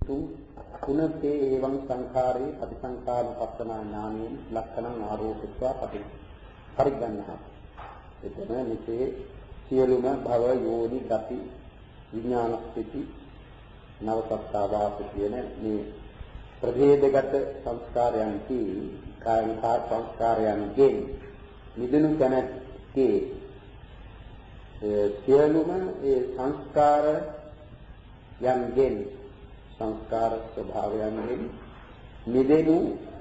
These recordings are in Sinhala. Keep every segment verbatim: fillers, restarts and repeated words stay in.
tu kunate evam sankhare patisankhānupassana ඥානයෙන් ලක්ෂණං ආරෝපිත්වා පටි පරිග්ගණ්ණා. එතන මෙසේ සියලුම භව යෝනි ගති විඥාන ස්ථಿತಿ නවසත්තාවාස කියන මේ ප්‍රභේදගත සංස්කාරයන්ති කායික සංස්කාරයන්ගෙන් මිදුණු තැනකේ සියලුම ඒ සංස්කාර යන්ගෙන් සංස්කාර ස්වභාවයන්ගෙන් මිදෙනු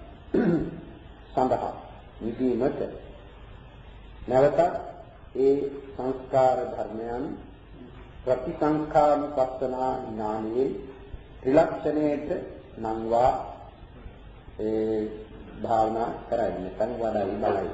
සඳහා මිදීමට නැවත ඒ සංස්කාර ධර්මයන් ප්‍රතිසංඛානුපස්සනා ඥානයේ ත්‍රිලක්ෂණයට නම්වා ඒ භාවනා කරන්නේ නැත්නම් වඩයි බලයි.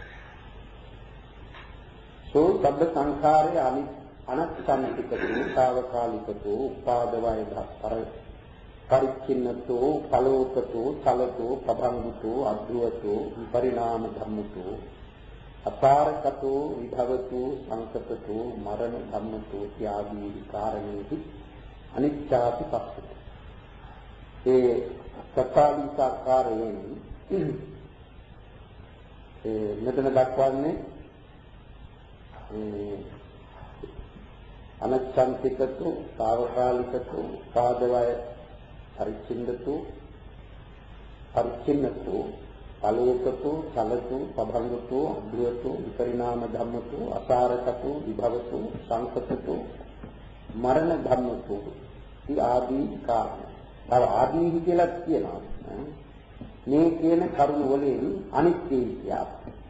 සෝ සබ්බ සංඛාරේ අනි අනක්ෂණිකතෝ සාවකාලිකතෝ උපාදවය ධප්පර පරිච්ඡින්නතෝ ඵලෝතතෝ චලතෝ පබංගුතෝ අද්භවතෝ විපරිණාම ධම්මතෝ අපාරකතෝ විභවතෝ සංකතතෝ මරණ ධම්මතෝ ත්‍යාගී කාරණේහි අනිච්ඡාපි පස්සති. ඒ සත්‍යාවිසාකාරයෙන් ඒ මෙතන දක්වන්නේ ඒ අනච්ඡන්තිකතෝ සාවකාලිකතෝ පාදවය පරිච්ඡින්නතෝ පරිච්ඡින්නතෝ ඵලෝකතෝ චලතෝ පබංගතෝ අද්භවතෝ විපරිණාම ධම්මතෝ අසාරකතෝ විභවතෝ සංකතතෝ මරණ ධම්මතෝ ඊ ආදී කාරණා. තව ආදී කියලා කියනවා. මේ කියන කරුණ වලින් අනිත්‍යයි කියා.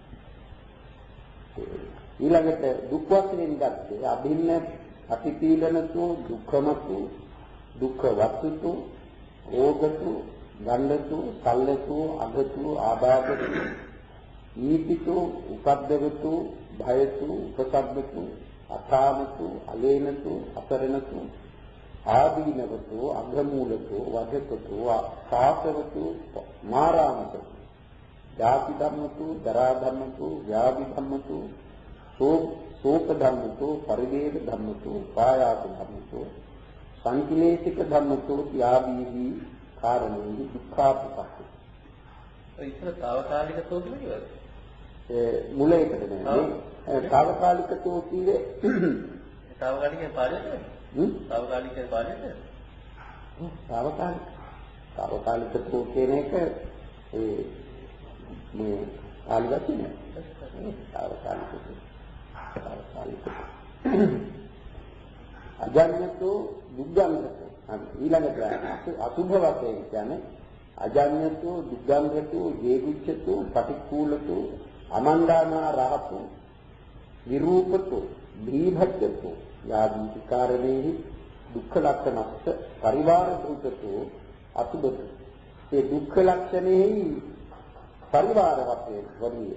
ඊළඟට දුක් වශයෙන් ගත්තේ අභින්න අතිපීඩනතු දුක්ඛමතු දුක්ඛ වස්තුතු ඕගතු ගණ්ඩතු සල්ලතු අගතු ආබාධතු ඊපිතු උපද්දවතු භයතු උපසබ්බතු අථාමතු අලේනතු අපරණතු ආදීනවතු අගමූලතු වජකතු සාසවතු මාරාමතු ජාති ධම්මතු දරා ධම්මතු ව්‍යාධි ධම්මතු සෝප ධම්මතු පරිදේව ධම්මතු පායාස ධම්මතු සංකිලේශික ධම්මතු ත්‍යාගීහි කාරණේහි දුක්ඛාපස්සති. ඒ ඉතල తాවකාලික තෝ කියලාද? ඒ මුල එකට නෙමෙයි. తాවකාලික තෝ කියේ తాවකාලිකේ පාඩේද? හ්ම්? తాවකාලිකේ පාඩේද? හ්ම් తాවකාලික. తాවකාලික තෝ කියන එක ඒ මේ ආලිවතිනේ. తాවකාලික තෝ. තාවකාලික. අජඤ්ඤතෝ දුක්ඛංගතෝ ඊළඟට අසුභ වශයෙන් කියන්නේ අජඤ්ඤතෝ දුක්ඛංගතෝ ජේගුච්ඡතෝ පටික්ඛූලතෝ අමණ්ඩානා රහතෝ විරූපතෝ දීභච්ඡතෝ යාදී කාරණේහි දුක්ඛ ලක්ෂණස්ස පරිවාර භූතතෝ අසුභතෝ. ඒ දුක්ඛ ලක්ෂණෙහි පරිවාර වශයෙන් වර්ණිය.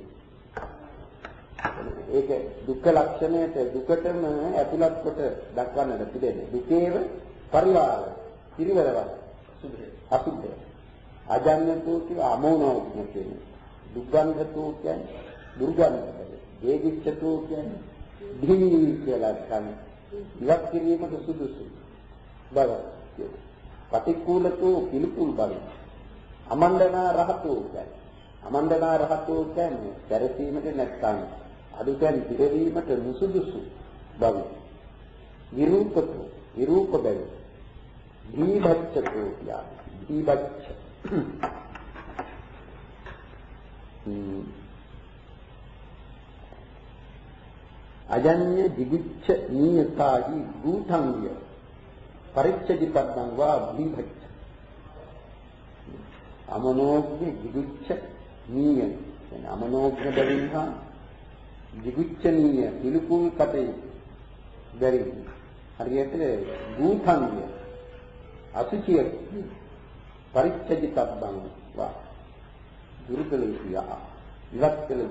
ඒක දුක්ඛ ලක්ෂණයට දුකටම ඇතුළත් කොට දක්වන්නට පිළිදෙන්නේ. දුකේව පරිවාර පිරිවරවල සුභය අසුභය. අජඤ්ඤතෝ කිය අමෝනෝ කියන්නේ. දුක්ඛන්තෝ කියන්නේ දුර්ගන්ධය. වේගිච්ඡතෝ කියන්නේ ධී කියලා කියන්නේ. ඉවත් කිරීමට සුදුසු බව කියනවා. පටික්කුලතෝ පිළිකුල් බව. අමණ්ඩනා රහතෝ කියන්නේ. අමණ්ඩනා රහතෝ කියන්නේ දැරීමට නැත්නම් අදුකෙන් පිරවීමට නුසුදුසු බව. විරූපතෝ විරූප බව. දීභච්ඡතෝ කියන්නේ. දීභච්ඡ. අජඤ්ඤ දිගුච්ඡ නීයතාහි භූතංගය පරිච්ඡදිපද්දං වා දීභච්ඡ. අමනෝග්ග දිගුච්ඡ නීය කියන්නේ අමනෝග්ග බැවින් හා දිගුච්ඡනීය පිළිකුල් කටේ බැරි හරියට භූතංගය අසුචිය පරිච්ඡදිපද්දං වා දුර්ගලීයා ඉවත් කළ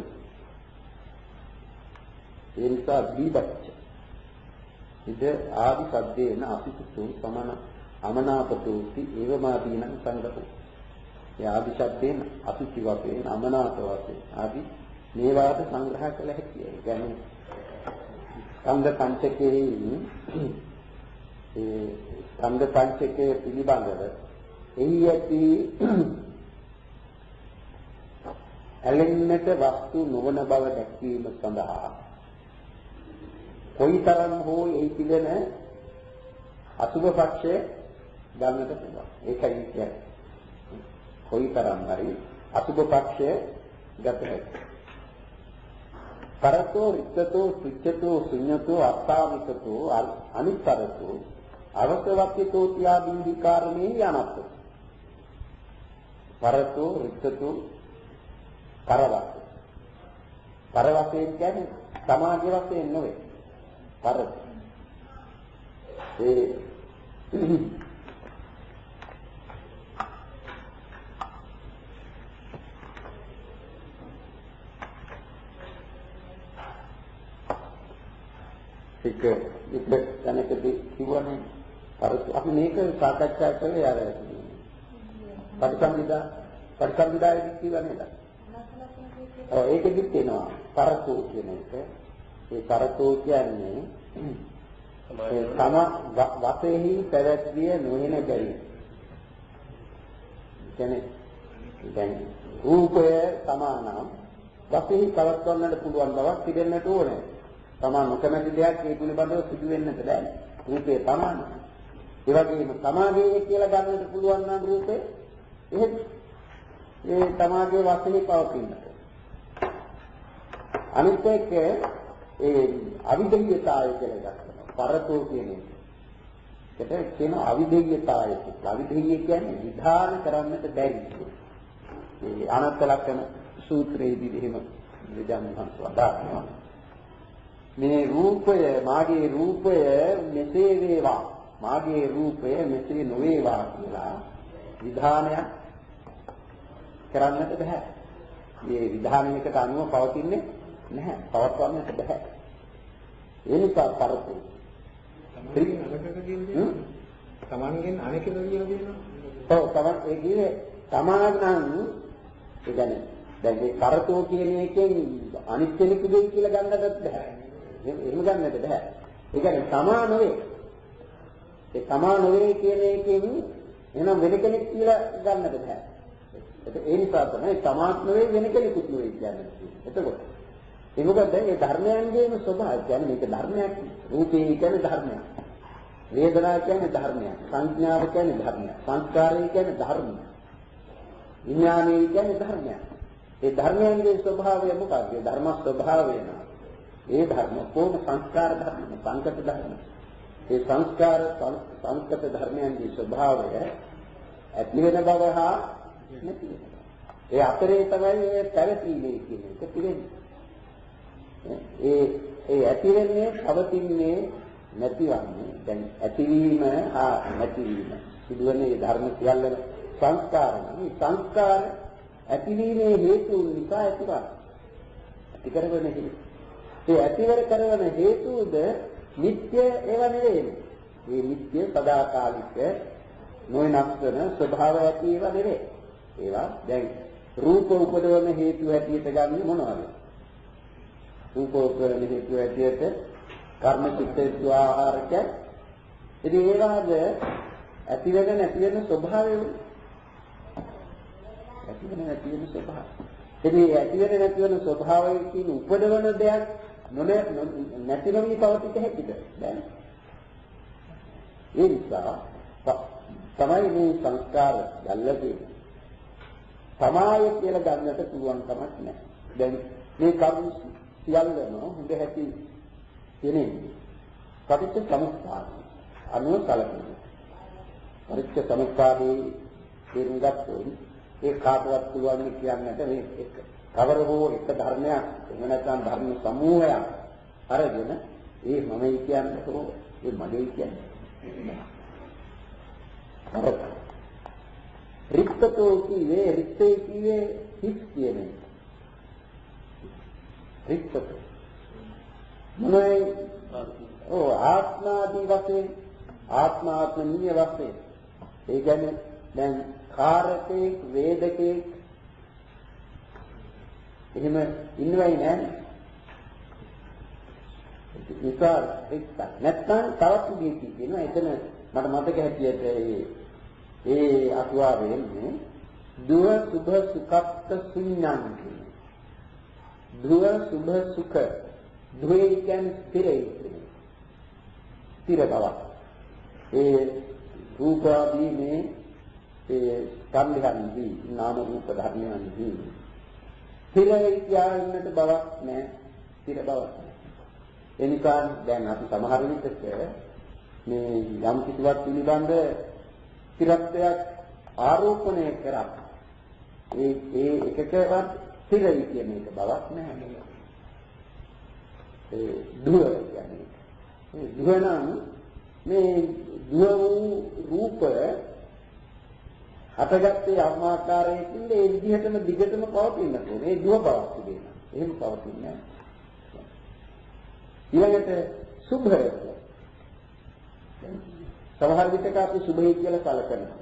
ඒ නිසා දීභච්ඡ ඉද ආදි සද්දේන අපිසුතු සමන අමනාපතෝති ඒවමාදීන සංගතෝ. ඒ ආදි සද්දේන අපිසි වශයෙන් අමනාප වශයෙන් ආදි මේවාට සංග්‍රහ කළ හැකියි. ඒ කියන්නේ සංඝ පංචකයේ ඒ ස්කන්ධ පංචකයේ පිළිබඳව එහි ඇති ඇලෙන්නට වස්තු නොවන බව දැක්වීම සඳහා කොයිතරම් හෝ එහි තිබෙන අසුභ පක්ෂය ගන්නට පුළුවන්. ඒකයි කියන්නේ. කොයිතරම් හරි අසුභ පක්ෂය ගත හැකියි. කරතෝ රික්තෝ සුච්ඡතෝ ශුඤ්ඤතෝ අත්තාවිකතෝ අනිතරතෝ අවසවක්ඛිතෝ ත්‍යාදී විකාරණේ යනත්. කරතෝ රික්තෝ කරවත්. කරවතේ කියන්නේ සමාජ වශයෙන් නෙවෙයි. කරත. ඒ ඒක ඒක දැනකදී කිව්වනේ පරස් අපි මේක සාකච්ඡා කරේ අර පරිසම්විදා පරිසම්විදායේදී කිව්වා නේද? ඔව් ඒකෙදිත් තියෙනවා පරසෝ කියන එක. ඒ පරසෝ කියන්නේ ඒ තම වශයෙහි පැවැත්විය නොවන බැරි. කියන්නේ දැන් රූපය සමානම් වශයෙහි පවත්වන්නට පුළුවන් බවක් පිළිගන්නට ඕනේ. තමා නොකමැති දෙයක් ඒ පිළිබඳව සිදු වෙන්නට බෑ. රූපේ සමානයි. ඒ වගේම සමාගයේ කියලා ගන්නට පුළුවන් නම් රූපේ එහෙත් ඒ තමාගේ වශයෙන් පවතිනට. අනිත් එක ඒ අවිදේයතාවය කියලා ගන්නවා. පරතෝ කියන එක. ඒකට කියන අවිදේයතාවය. අවිදේය කියන්නේ විධාන කරන්නට බැරි. ඒ අනත්ත ලක්ෂණ සූත්‍රයේදී එහෙම විදම්හස් වදානවා. මේ රූපය මාගේ රූපය මෙසේ වේවා මාගේ රූපය මෙසේ නොවේවා කියලා විධානයක් කරන්නට බෑ. මේ විධානයකට අනුව පවතින්නේ නැහැ. පවත්වන්නට බෑ. ඒ නිසා පරතෝ තමන්ගෙන් අනෙකට කියලා කියනවා. ඔව් තමන් ඒ කියන්නේ තමානම් ඒ කියන්නේ දැන් මේ කරතෝ කියන එකෙන් අනිත් කෙනෙකුගෙන් කියලා ගන්නටත් බෑ. එහෙම ගන්නට බෑ. ඒ කියන්නේ තමා නොවේ. ඒ තමා නොවේ කියන එකෙන් එහෙනම් වෙන කෙනෙක් කියලා ගන්නට බෑ. ඒ නිසා තමයි තමාත් නොවේ වෙන කෙනෙකුත් නොවේ කියන්නේ. එතකොට ඒ මොකද මේ ධර්මයන්ගේම ස්වභාවය කියන්නේ මේක ධර්මයක්. රූපේ කියන්නේ ධර්මයක්. වේදනා කියන්නේ ධර්මයක්. සංඥාව කියන්නේ ධර්මයක්. සංස්කාරය කියන්නේ ධර්මයක්. විඥානය කියන්නේ ධර්මයක්. ඒ ධර්මයන්ගේ ස්වභාවය මොකක්ද? ධර්ම ස්වභාවය නා ඒ ධර්ම කොහොම සංස්කාර ධර්ම සංකත ධර්ම. ඒ සංස්කාර සංකත ධර්මයන්ගේ ස්වභාවය ඇති වෙන බව හා නැති වෙන බව. ඒ අතරේ තමයි මේ පැවතීමේ කියන එක තියෙන්නේ. ඒ ඒ ඇති වෙන්නේ පවතින්නේ නැතිවන්නේ. දැන් ඇතිවීම හා නැතිවීම සිදුවන මේ ධර්ම සියල්ල සංස්කාර නම් මේ සංස්කාර ඇතිවීමේ හේතු නිසා ඇතිවන. ඇති කරගෙන හේතු ඒ ඇතිවර කරන හේතුද නිත්‍ය ඒවා නෙවෙයි. මේ නිත්‍ය සදාකාලික නොවෙනස් වෙන ස්වභාව ඇති ඒවා නෙවෙයි. ඒවා දැන් රූප උපදවන හේතු ඇටියට ගන්නේ මොනවද? රූප උපදවන හේතු ඇටියට කර්ම චිත්ත ආහාරක. ඉතින් ඒවාද ඇති වෙන නැති වෙන ස්වභාවය ඇති වෙන නැති වෙන ස්වභාවය. ඉතින් ඇති වෙන නැති වෙන ස්වභාවයෙන් කියන උපදවන දෙයක් නොනේ නැති නොවි පවතිත හැකිද? දැන් ඒ නිසා තමයි මේ සංස්කාර යල්ලදී සමාය කියලා ගන්නට පුළුවන් කමක් නැහැ. දැන් මේ කර්ම සියල්ලම හොඳ හැටි කියන්නේ පටිච්ච සමුප්පාද අනුව කලකිරීම. පටිච්ච සමුප්පාදේ තේරුම් ගත්තොත් ඒ කාටවත් පුළුවන් කියන්නට මේ එක කවර හෝ එක ධර්මයක් එහෙම නැත්නම් ධර්ම සමූහයක් අරගෙන ඒ මමයි කියන්නේ හෝ ඒ මගේ කියන්නේ. රික්තෝ කීවේ රික්තේ කීවේ හිස් කියන්නේ. රික්තෝ මොනයි ඕ ආත්මාදී වශයෙන් ආත්මාත්මීය වශයෙන් ඒ කියන්නේ දැන් කාරකේ වේදකේ එහෙම ඉන්නවයි නෑනේ. නිසා එක්ක නැත්නම් තවත් විදිහකින් කියනවා එතන මට මතක හැටියට ඒ ඒ අතුවා වෙන්නේ දුව සුභ සුඛත්ත ශුන්‍යං කියන. දුව සුභ සුඛ දුවේ කියන්නේ ස්ථිරයි. ස්ථිර බව. ඒ රූපාදී මේ ඒ සම්භයන්දී නාම රූප ධර්මයන්දී ස්ථිරයි කියන්නට බවක් නැහැ. ස්ථිර බවක්. එනිසා දැන් අපි සමහර විටක මේ යම් කිසිවක් පිළිබඳ ස්ථිරත්වයක් ආරෝපණය කරා. ඒ ඒ එකකවත් ස්ථිරයි කියන එක බවක් නැහැ. ඒ දුව කියන්නේ. මේ දුව නම් මේ දුව වූ රූප හටගත්තේ ආකාරයකින් ඒ විදිහටම දිගටම පවතින ඕනේ. මේ දුව බවක් තිබෙනවා. එහෙම පවතින්නේ නැහැ. ඊළඟට සුභය. සමහර විටක අපි සුභය කියලා කලකනවා.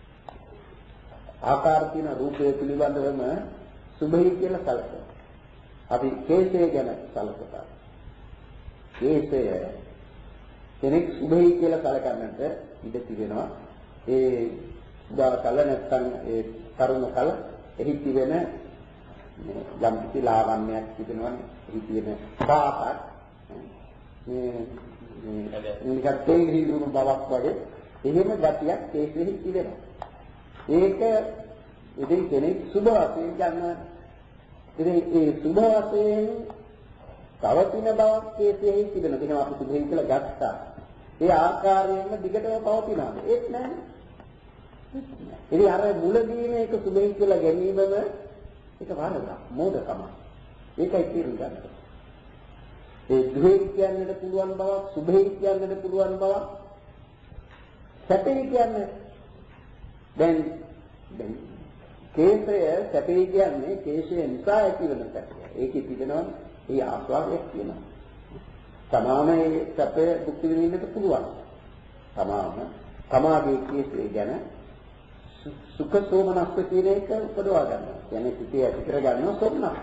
ආකාර තියෙන රූපය පිළිබඳවම සුභය කියලා කලකනවා. අපි කේශය ගැන කලකනවා. කේශය කෙනෙක් සුභය කියලා කලකන්නට ඉඩ තිබෙනවා. ඒ උදා කල නැත්නම් ඒ තරුණ කල එහි තිබෙන යම් කිසි ලාවන්‍යයක් තිබෙනවනේ. එහි තියෙන පාටක් මේ මේ නිකන් තේරිලුණු බවක් වගේ එහෙම ගතියක් කේශෙහි තිබෙනවා. ඒක ඉතින් කෙනෙක් සුභ වශයෙන් ගන්න. ඉතින් ඒ සුභ වශයෙන් පවතින බවක් කේශෙහි තිබෙනවා. එහෙනම් අපි සුභයි කියලා ගත්තා. ඒ ආකාරයෙන්ම දිගටම පවතිනවා. ඒක නෑ. ඉතින් අර මුලදී මේක සුභයි කියලා ගැනීමම ඒක වරදක්. මෝඩකම. ඒකයි තේරුම් ගන්න. ඒ දුහේ කියන්නට පුළුවන් බවක්, සුභේ කියන්නට පුළුවන් බවක්, සැපේ කියන්නේ දැන් දැන් කේශය සැපේ කියන්නේ කේශය නිසා ඇතිවන සැපය. ඒකේ තිබෙනවා ඒ ආස්වාදයක් තියෙනවා. සමානයේ සැපය භුක්ති විඳින්නට පුළුවන්. සමාන සමාගයේ කේශය ගැන සුඛ සෝමනස්ස කියන එක උපදවා ගන්නවා. කියන්නේ සිතේ ඇති කර ගන්නවා සෝමනස්ස.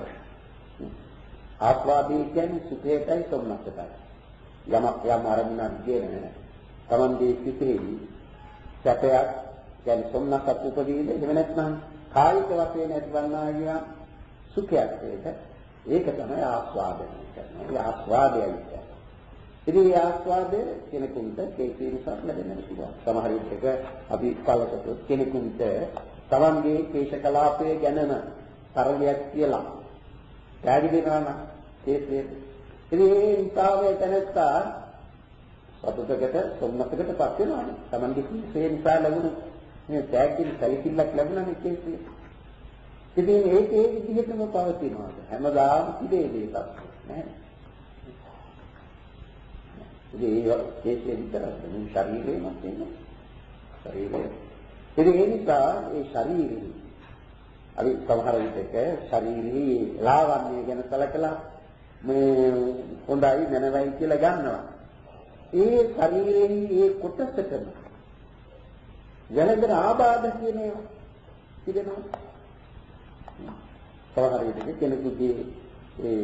ආස්වාදී කියන්නේ සුඛයටයි සෝමනස්සටයි. යමක් යම් ආරම්භණක් කියන තමන්ගේ සිතේ සැපයක් කියන්නේ සෝමනස්සක් උපදීද එහෙම නැත්නම් කායික වශයෙන් ඇතිවන්නා කියන සුඛයක් ඒක ඒක තමයි ආස්වාදනය කරනවා. ඒ ආස්වාදයයි කියන්නේ. ඉතින් ඒ ආස්වාදය කෙනෙකුට කේසී නිසා ලැබෙන්න පුළුවන්. සමහර විටක අපි කලකට කෙනෙකුට තමන්ගේ කේශ කලාපය ගැනම තරගයක් කියලා ත්‍යාගි දෙනවා නම් කේසී ඉතින් ඒ නිසාවේ තනත්තා සතුටකට සොම්නසකටපත් වෙනවානේ. තමන්ගේ කේසී නිසා ලැබුණු මේ ත්‍යාගින් සැලකිල්ලක් ලැබුණා නේ කේසී. ඉතින් ඒක ඒ විදිහටම පවතිනවා. හැමදාම ඉබේ දෙයක් නෑ. ඒ කේසී විතරක් නෙවෙයි ශරීරෙම තියෙනවා. ශරීරය. ඉතින් ඒ නිසා ඒ ශරීරය අපි සමහර විටක ශරීරයේ ලාවන්‍ය ගැන කලකලා මේ හොඳයි නැනවයි කියලා ගන්නවා. ඒ ශරීරයේ ඒ කොටසටම වැළඳන ආබාධ කියන ඒවා තිබෙනවා. සමහර විටක කෙනෙකුගේ ඒ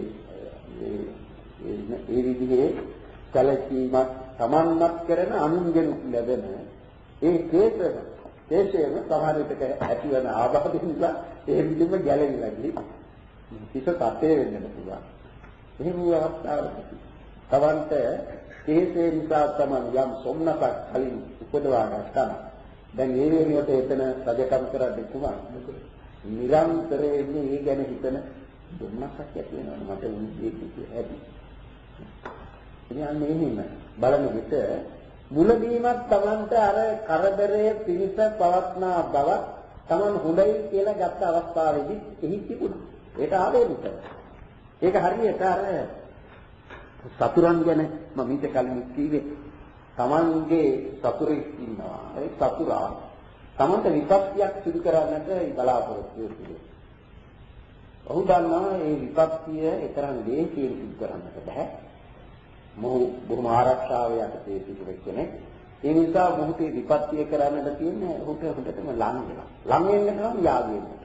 ඒ ඒ විදිහේ කලකීමක් සමන්මත් කරන අනුන්ගෙන් ලැබෙන ඒ කේසය කේසයම සමහර විටක ඇතිවන ආබාධ නිසා ඒ විදිහම ගැලවිලා ගිහින් කිස තත්ත්වය වෙන්න පුළුවන්. එහෙම වූ අවස්ථාවකදී තවන්ට කේසය නිසා තමයි යම් සොම්නසක් කලින් උපදවා ගන්නවා. දැන් මේ වෙනුවට එතන රජකම් කරද්දී කුමක්ද? නිරන්තරයෙන් මේ ගැන හිතන දුන්නසක් ඇති වෙනවා. මට උන්නේ ඇති. ඉතින් එහෙම බලන විට මුලදීමත් Tamanට අර කරදරයේ පිරිස පවත්නා බව Taman හොඳයි කියලා ගත්ත අවස්ථාවේදී එහි තිබුණා. ඒක ආවේනික. ඒක හරියට අර සතුරන් ගැන මම ඊට කලින් කිව්වේ Tamanගේ සතුරෙක් ඉන්නවා. ඒ සතුරා Tamanට විපත්තියක් සිදු කරන්නට බලාපොරොත්තු වෙනවා. ඔහු දන්නවා මේ විපත්තිය ඊතරම් දේශීය සිදු කරන්නට බෑ. මොහු බොහොම ආරක්ෂාව යටතේ සිටින කෙනෙක්. ඒ නිසා මොහුට විපත්තිය කරන්නට තියෙන්නේ ඔහුට හොඳටම ලං වෙනවා. ලං වෙන්න නම් යාග වෙන්නට.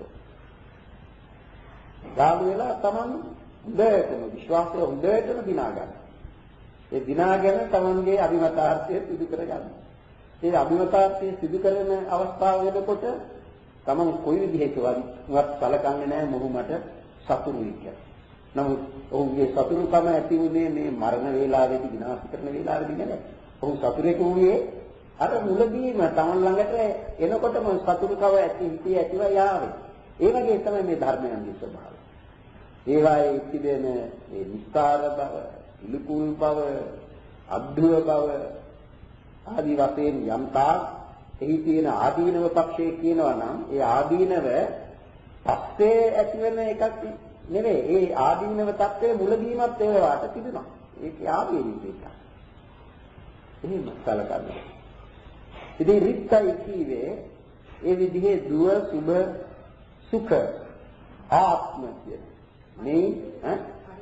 යාග වෙලා Taman හොඳටම විශ්වාසය හොඳටම දිනා ගන්න. ඒ දිනාගෙන තමන්ගේ අභිමතාර්ථය සිදු කරගන්න. ඒ අභිමතාර්ථය සිදු කරන අවස්ථාව වෙනකොට තමන් කොයි විදිහකවත් සලකන්නේ නැහැ මොහු මට සතුරුයි කියලා. නමුත් ඔහුගේ සතුරුකම ඇති වුණේ මේ මරණ වේලාවේදී විනාශ කරන වේලාවේදී නෙමෙයි. ඔහු සතුරෙකු වූයේ අර මුලදීම තමන් ළඟට එනකොටම සතුරුකව ඇති හිතේ ඇතිව යාවේ. ඒ වගේ තමයි මේ ධර්මයන්ගේ ස්වභාවය. ඒවායේ තිබෙන මේ විස්තර බව, ඉලුකුල් බව, අද්භුත බව ආදී වශයෙන් යම්තා එහි තියෙන ආදීනව පක්ෂයේ කියනවා නම් ඒ ආදීනව පස්සේ ඇතිවෙන එකක් නෙවෙයි. ඒ ආදීනව தත්ත්වයේ මුලදීමත් ඒවාට තිබුණා. ඒක ආදීනික එකක්. එහෙම සලකන්න. ඉතින් රිත්තයි කීවේ ඒ විදිහේ දුව සුභ සුඛ ආත්ම කියන මේ ඈ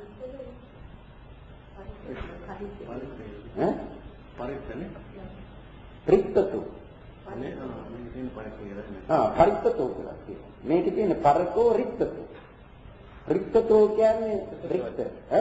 ඈ පරිත්තනේ රිත්තතු අනේ ආ මේ තියෙන පරිත්තේ ආ පරිත්තතු කියලා කියනවා. මේකේ තියෙන පරකෝ රිත්තතු. රිත්තතු කියන්නේ රික්ත ඈ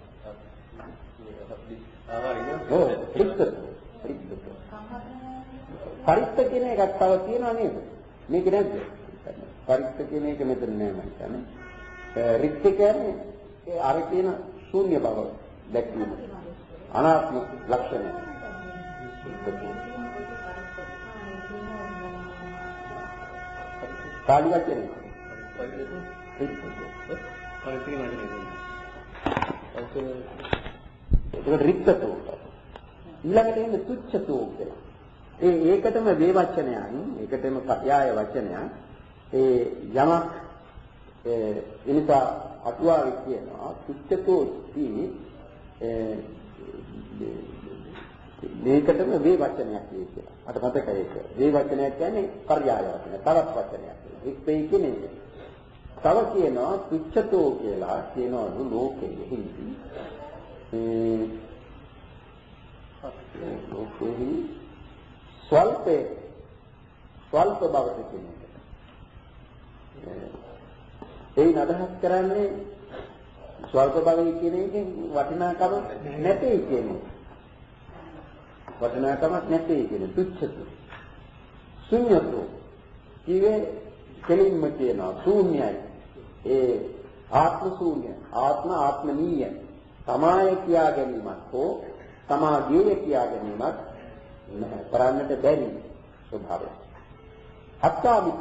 ඔව් රිත්තතු රිත්තතු පරිත්ත කියන එකක් තව තියෙනවා නේද? මේක නැද්ද? පරිත්ත කියන එක මෙතන නෑ මම හිතන්නේ. රිත්ත කියන්නේ ඒ අර කියන ශූන්‍ය බව දැක්වීම. අනාත්ම ලක්ෂණය. කාලි වචනේ. පරිත්ත කියන ඒක රික්තතෝ. ඊළඟට එන්නේ තුච්ඡතෝ කියලා. ඒ ඒකටම වේ වචනයන් ඒකටම පర్యాయ වචනයන් ඒ යමක් ඒ එනිසා අටුවාවේ කියනවා තුච්ඡතෝති මේකටම වේ වචනයක් කියලා. අට මතකයි ඒක. වේ වචනයක් කියන්නේ පర్యాయ වචනය. තවත් වචනයක්. එක්පේ කියන්නේ තව කියනවා තුච්ඡතෝ කියලා කියනවලු ලෝකෙෙහි ඒ ලෝකෙෙහි ස්වල්පේ ස්වල්ප බවට කියන එක. ඒයින් අදහස් කරන්නේ ස්වල්ප භවය කියන එකෙන් වටිනාකම නැtei කියන එක. වටිනාකමක් නැtei කියන තුච්ඡතු. ශුන්‍යතු. ඊවේ කෙලින්ම කියනවා ශූන්‍යයි. ඒ ආත්ම ශූන්‍ය, ආත්ම ආත්මනීය. තමාය කියා ගැනීමක් හෝ තමාගේ කියා ගැනීමක් නැහැ. කරන්නට බැරි ස්වභාවය. අත්තාමික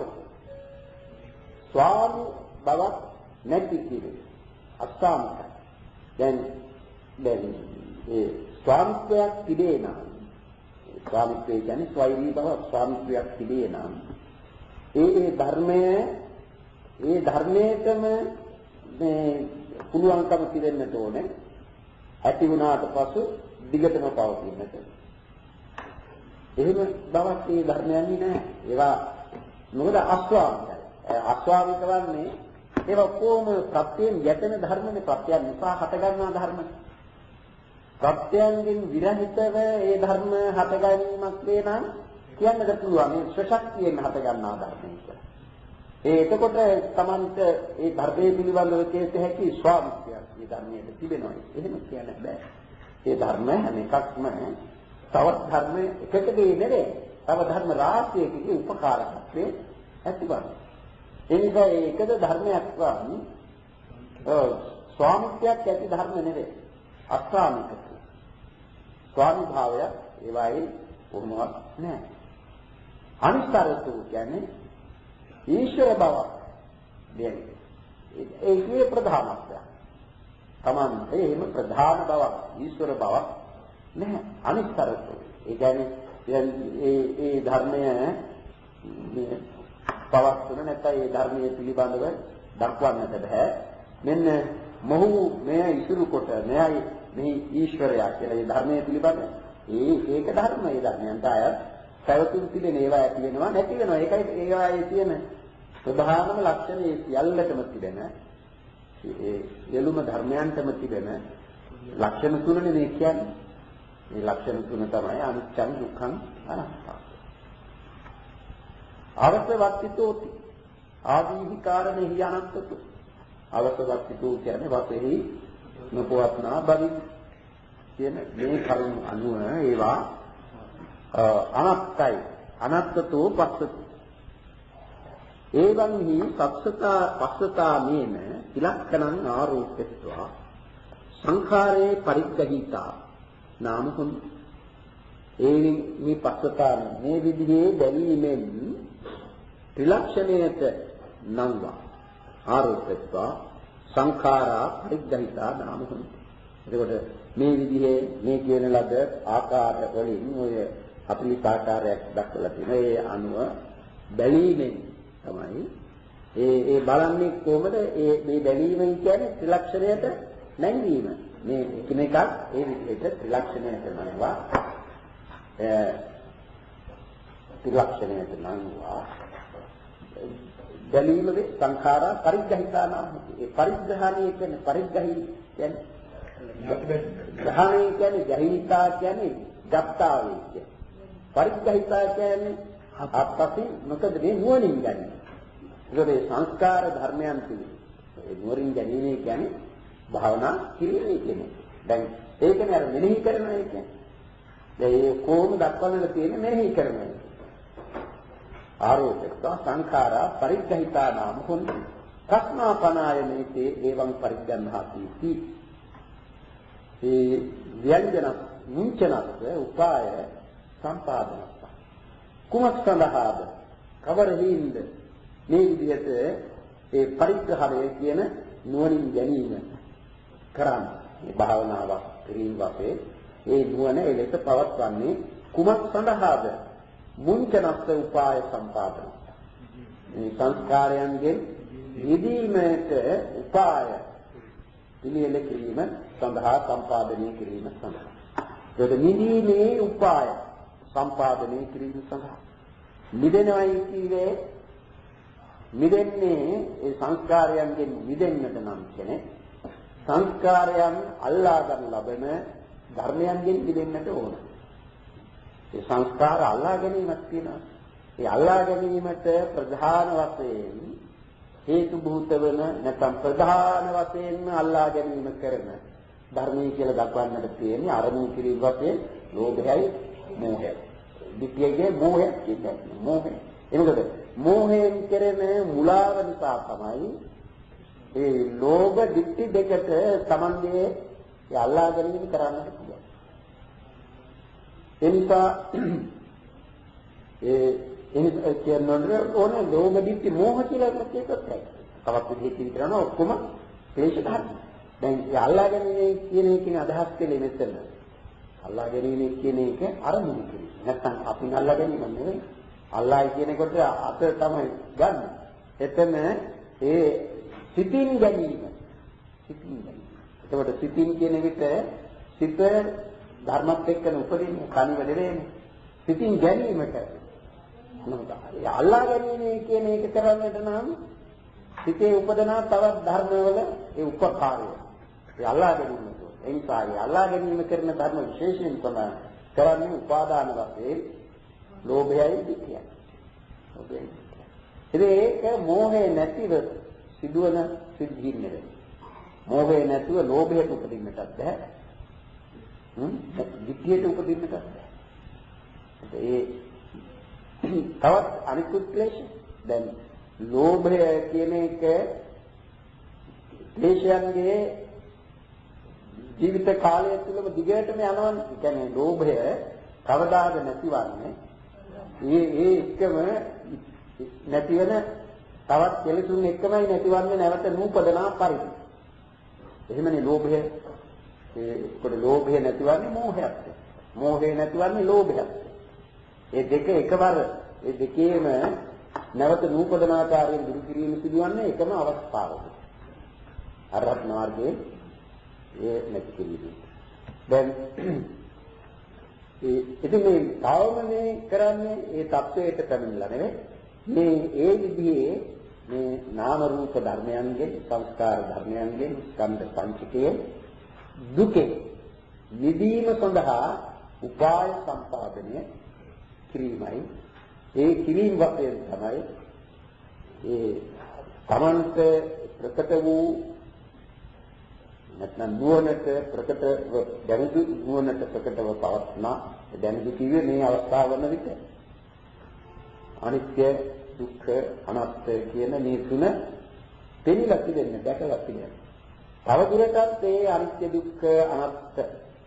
ස්වාමි බවක් නැති කිරේ. අත්තාමික. දැන් දැන් ඒ ස්වාමිත්වයක් තිබේ නම් ස්වාමිත්වය කියන්නේ ස්වෛරී බව ස්වාමිත්වයක් තිබේ නම් ඒ ඒ ධර්මය ඒ ධර්මයටම මේ පුළුවන්කම තිබෙන්නට ඕනේ. ඇති වුණාට පසු දිගටම පවතින්නට. එහෙම බවක් මේ ධර්මයන්හි නැහැ. ඒවා මොකද අස්වාමිකයි. අස්වාමික වන්නේ ඒවා කොහොම ප්‍රත්‍යයෙන් යැපෙන ධර්මනේ ප්‍රත්‍යයන් නිසා හටගන්නා ධර්ම. ප්‍රත්‍යයන්ගෙන් විරහිතව ඒ ධර්ම හටගැනීමක් වේ නම් කියන්නට පුළුවන් මේ ශක්තියෙන් හටගන්නා ධර්මයි කියලා. ඒ එතකොට Tamanට ඒ ධර්මයේ පිළිබඳව කියත හැකි ස්වාමිත්වයක් මේ ධර්මයේ තිබෙනවා. එහෙම කියන්න බෑ. ඒ ධර්ම හැම එකක්ම තවත් ධර්ම එකකදී නෙවේ. තව ධර්ම රාශියකගේ උපකාරකත්වයේ ඇතිවන්නේ. ඒ නිසා ඒකද ධර්මයක් වань ඔව් ස්වාමිත්වයක් ඇති ධර්ම නෙවේ. අස්වාමික. ස්වාමි භාවය ඒවයි කොහොමවත් නැහැ. අනිස්තරතු කියන්නේ ඊශ්වර බව දෙන්නේ. ඒකේ ප්‍රධානත්වය. Taman එහෙම ප්‍රධාන බවක් ඊශ්වර බවක් නැහැ. අනිස්තරතු. ඒ කියන්නේ ඒ ඒ ධර්මය මේ පවත්වන නැත්නම් ඒ ධර්මයේ පිළිබඳව දක්වන්නට බෑ. මෙන්න මොහු මෙය ඉසුරු කොට මෙයයි මේ ඊශ්වරයා කියලා ඒ ධර්මයේ පිළිබඳ ඒ ඒක ධර්මයේ ධර්මයන්ට අය පැවතුම් තිබෙන ඒවා ඇති වෙනවා නැති වෙනවා. ඒකයි ඒවායේ තියෙන ප්‍රධානම ලක්ෂණ ඒ සියල්ලටම තිබෙන ඒ සියලුම ධර්මයන්ටම තිබෙන ලක්ෂණ තුනනේ මේ කියන්නේ. මේ ලක්ෂණ තුන තමයි අනිච්චං දුක්ඛං අනාත්මං. අවසවත්තිතෝති ආදීහි කාරණේහි අනත්තතු. අවසවත්තිතෝ කියන්නේ වශයෙන් නොපවත්නා බවි. කියන මේ කරුණු අනුව ඒවා අනත්තයි අනත්තතෝ පස්සති එවං හි පස්සතා පස්සතා මේන ඉලක්කණං ආරෝපෙත්වා සංඛාරේ පරිග්‍රහීතා නාම හොන් ඒ මේ පස්සතා මේ විදිහේ බැලීමෙන් ත්‍රිලක්ෂණයට නම්වා ආරෝපෙත්වා සංඛාරා පරිග්‍රහීතා නාම හොන් එතකොට මේ විදිහේ මේ කියන ලද ආකාර වලින් ඔය හතළිස් ආකාරයක් දක්වලා තියෙනවා. ඒ අනුව බැලීමෙන් තමයි ඒ ඒ බලන්නේ කොහොමද? ඒ මේ බැලීමෙන් කියන්නේ ත්‍රිලක්ෂණයට නැංවීම. මේ එකිනෙකක් ඒ විදිහට ත්‍රිලක්ෂණයට නංවා ත්‍රිලක්ෂණයට නංවා බැලීමේ සංඛාරා පරිග්‍රහිතා නාම. ඒ පරිග්‍රහණය කියන්නේ පරිග්‍රහී කියන්නේ ග්‍රහණය කියන්නේ ග්‍රහීතා කියන්නේ ගත්තා වේ. පරිග්‍රහිතා කියන්නේ අපපති මොකද මේ නුවණින් ගන්න. ඒකේ සංස්කාර ධර්මයන් තියෙනවා. ඒ නුවණින් ගැනීම කියන්නේ භාවනා කිරීම කියන්නේ. දැන් ඒකනේ අර මෙනෙහි කරනවා කියන්නේ. දැන් ඒ කොහොම දක්වන්නට තියෙන්නේ මෙනෙහි කරනවා. ආරෝපක සංඛාරා පරිග්‍රහිතා නාම හොන්ති. ප්‍රඥාපනාය මේතේ එවං පරිග්‍රහණාති. ඒ ව්‍යංජන මුංචනස්ස උපාය සම්පාදනස්ස කුමක් සඳහාද කවරෙහිඳ මේ විදිහට ඒ පරිග්‍රහණය කියන නුවණින් ගැනීම කරන්නේ මේ භාවනාවක් කිරීම වශයෙන් ඒ නුවණ එලෙස පවත්වන්නේ කුමක් සඳහාද මුංචනස්ස උපාය සම්පාදනස්ස මේ සංස්කාරයන්ගෙන් නිදීමට උපාය පිළියෙල කිරීම සඳහා සම්පාදනය කිරීම සඳහා ඒක නිදීමේ උපාය සම්පාදනය කිරීම සඳහා මිදෙනවයි කියන්නේ මිදෙන්නේ ඒ සංස්කාරයන්ගෙන් මිදෙන්නට නම් කෙනෙක් සංස්කාරයන් අල්ලා ගන්න ලබන ධර්මයන්ගෙන් මිදෙන්නට ඕන. ඒ සංස්කාර අල්ලා ගැනීමක් තියෙනවා. ඒ අල්ලා ගැනීමට ප්‍රධාන වශයෙන් හේතු භූත වෙන නැත්නම් ප්‍රධාන වශයෙන්ම අල්ලා ගැනීම කරන ධර්මයේ කියලා දක්වන්නට තියෙන්නේ අරමුණු කිරීම වශයෙන් ලෝභයයි මෝහයයි. දෙතියගේ මෝහය කියන්නේ මෝහය. එනකොට මෝහයෙන් කෙරෙන මුලාව නිසා තමයි ඒ ලෝභ දිට්ඨි දෙකට සමන්දේ අල්ලා ගැනීම කරන්නට පුළුවන්. ඒ නිසා ඒ එනිසා කියන්නේ ඕනේ ලෝභ දිට්ඨි මෝහ කියලා එකක් නැහැ. තවත් විදිහකින් කරනවා ඔක්කොම ක්ලේශ ධර්ම. දැන් ඒ අල්ලා ගැනීම කියන එකකින් අදහස් කළේ මෙතන. අල්ලා ගැනීම කියන එක අරමුණු කිරීම. නැත්තම් අපි අල්ලා ගැනීම නෙවෙයි. අල්ලායි කියනකොට අත තමයි ගන්න. එතන ඒ සිතින් ගැනීම. සිතින් ගැනීම. එතකොට සිතින් කියන විට සිත ධර්මත් එක්කන උපදින්නේ කණිව නෙවෙයි. සිතින් ගැනීමට මොනවද? අල්ලා ගැනීම කියන එක කරන්නට නම් සිතේ උපදනා තවත් ධර්මවල ඒ උපකාරය. ඒ අල්ලා ගැනීම. ඒ නිසා ඒ අල්ලා ගැනීම කරන ධර්ම විශේෂයෙන් තමයි කරන්නේ උපාදාන වශයෙන් ලෝභයයි දික්කයයි. ඔබේ. ඒක මෝහය නැතිව සිදුවන සිද්ධියක් නෙවෙයි. මෝහය නැතුව ලෝභයට උපදින්නටත් බෑ. හ්ම්? දික්කයට උපදින්නටත් බෑ. ඒ තවත් අනිකුත් ක්ලේශ දැන් ලෝභය කියන එක ක්ලේශයන්ගේ ජීවිත කාලය තුළම දිගටම යනවනේ. ඒ කියන්නේ ලෝභය කවදාද නැතිවන්නේ? ඒ ඒ එකම නැතිවෙන තවත් කෙලෙසුන් එකමයි නැතිවන්නේ නැවත නූපදනා පරිදි. එහෙමනේ ලෝභය ඒකට ලෝභය නැතිවන්නේ මෝහයත්. මෝහය නැතිවන්නේ ලෝභයත්. ඒ දෙක එකවර ඒ දෙකේම නැවත නූපදනාකාරයෙන් දුරු කිරීම සිදුවන්නේ එකම අවස්ථාවක. අරහත් මාර්ගයේ ඒ නැති කිරීම. දැන් ඒ ඉතින් මේ තවම මේ කරන්නේ ඒ தത്വයට පැමිණලා නෙවෙයි. මේ ඒ විදිහේ මේ නාම රූප ධර්මයන්ගෙන් සංස්කාර ධර්මයන්ගෙන් ස්කන්ධ පංචකයේ දුකේ නිදීම සඳහා උපාය සම්පාදනය කිරීමයි. ඒ කිරීම වශයෙන් තමයි ඒ තමන්ට ප්‍රකට වූ නැත්නම් නුවණට ප්‍රකට දැනුදු නුවණට ප්‍රකටව පවත්නා දැනුදු කිව්වේ මේ අවස්ථාව වන විට අනිත්‍ය දුක්ඛ අනාත්ම කියන මේ තුන පෙනිලා තිබෙන්නේ දැකලා තිබෙන්නේ. තව දුරටත් මේ අනිත්‍ය දුක්ඛ අනාත්ම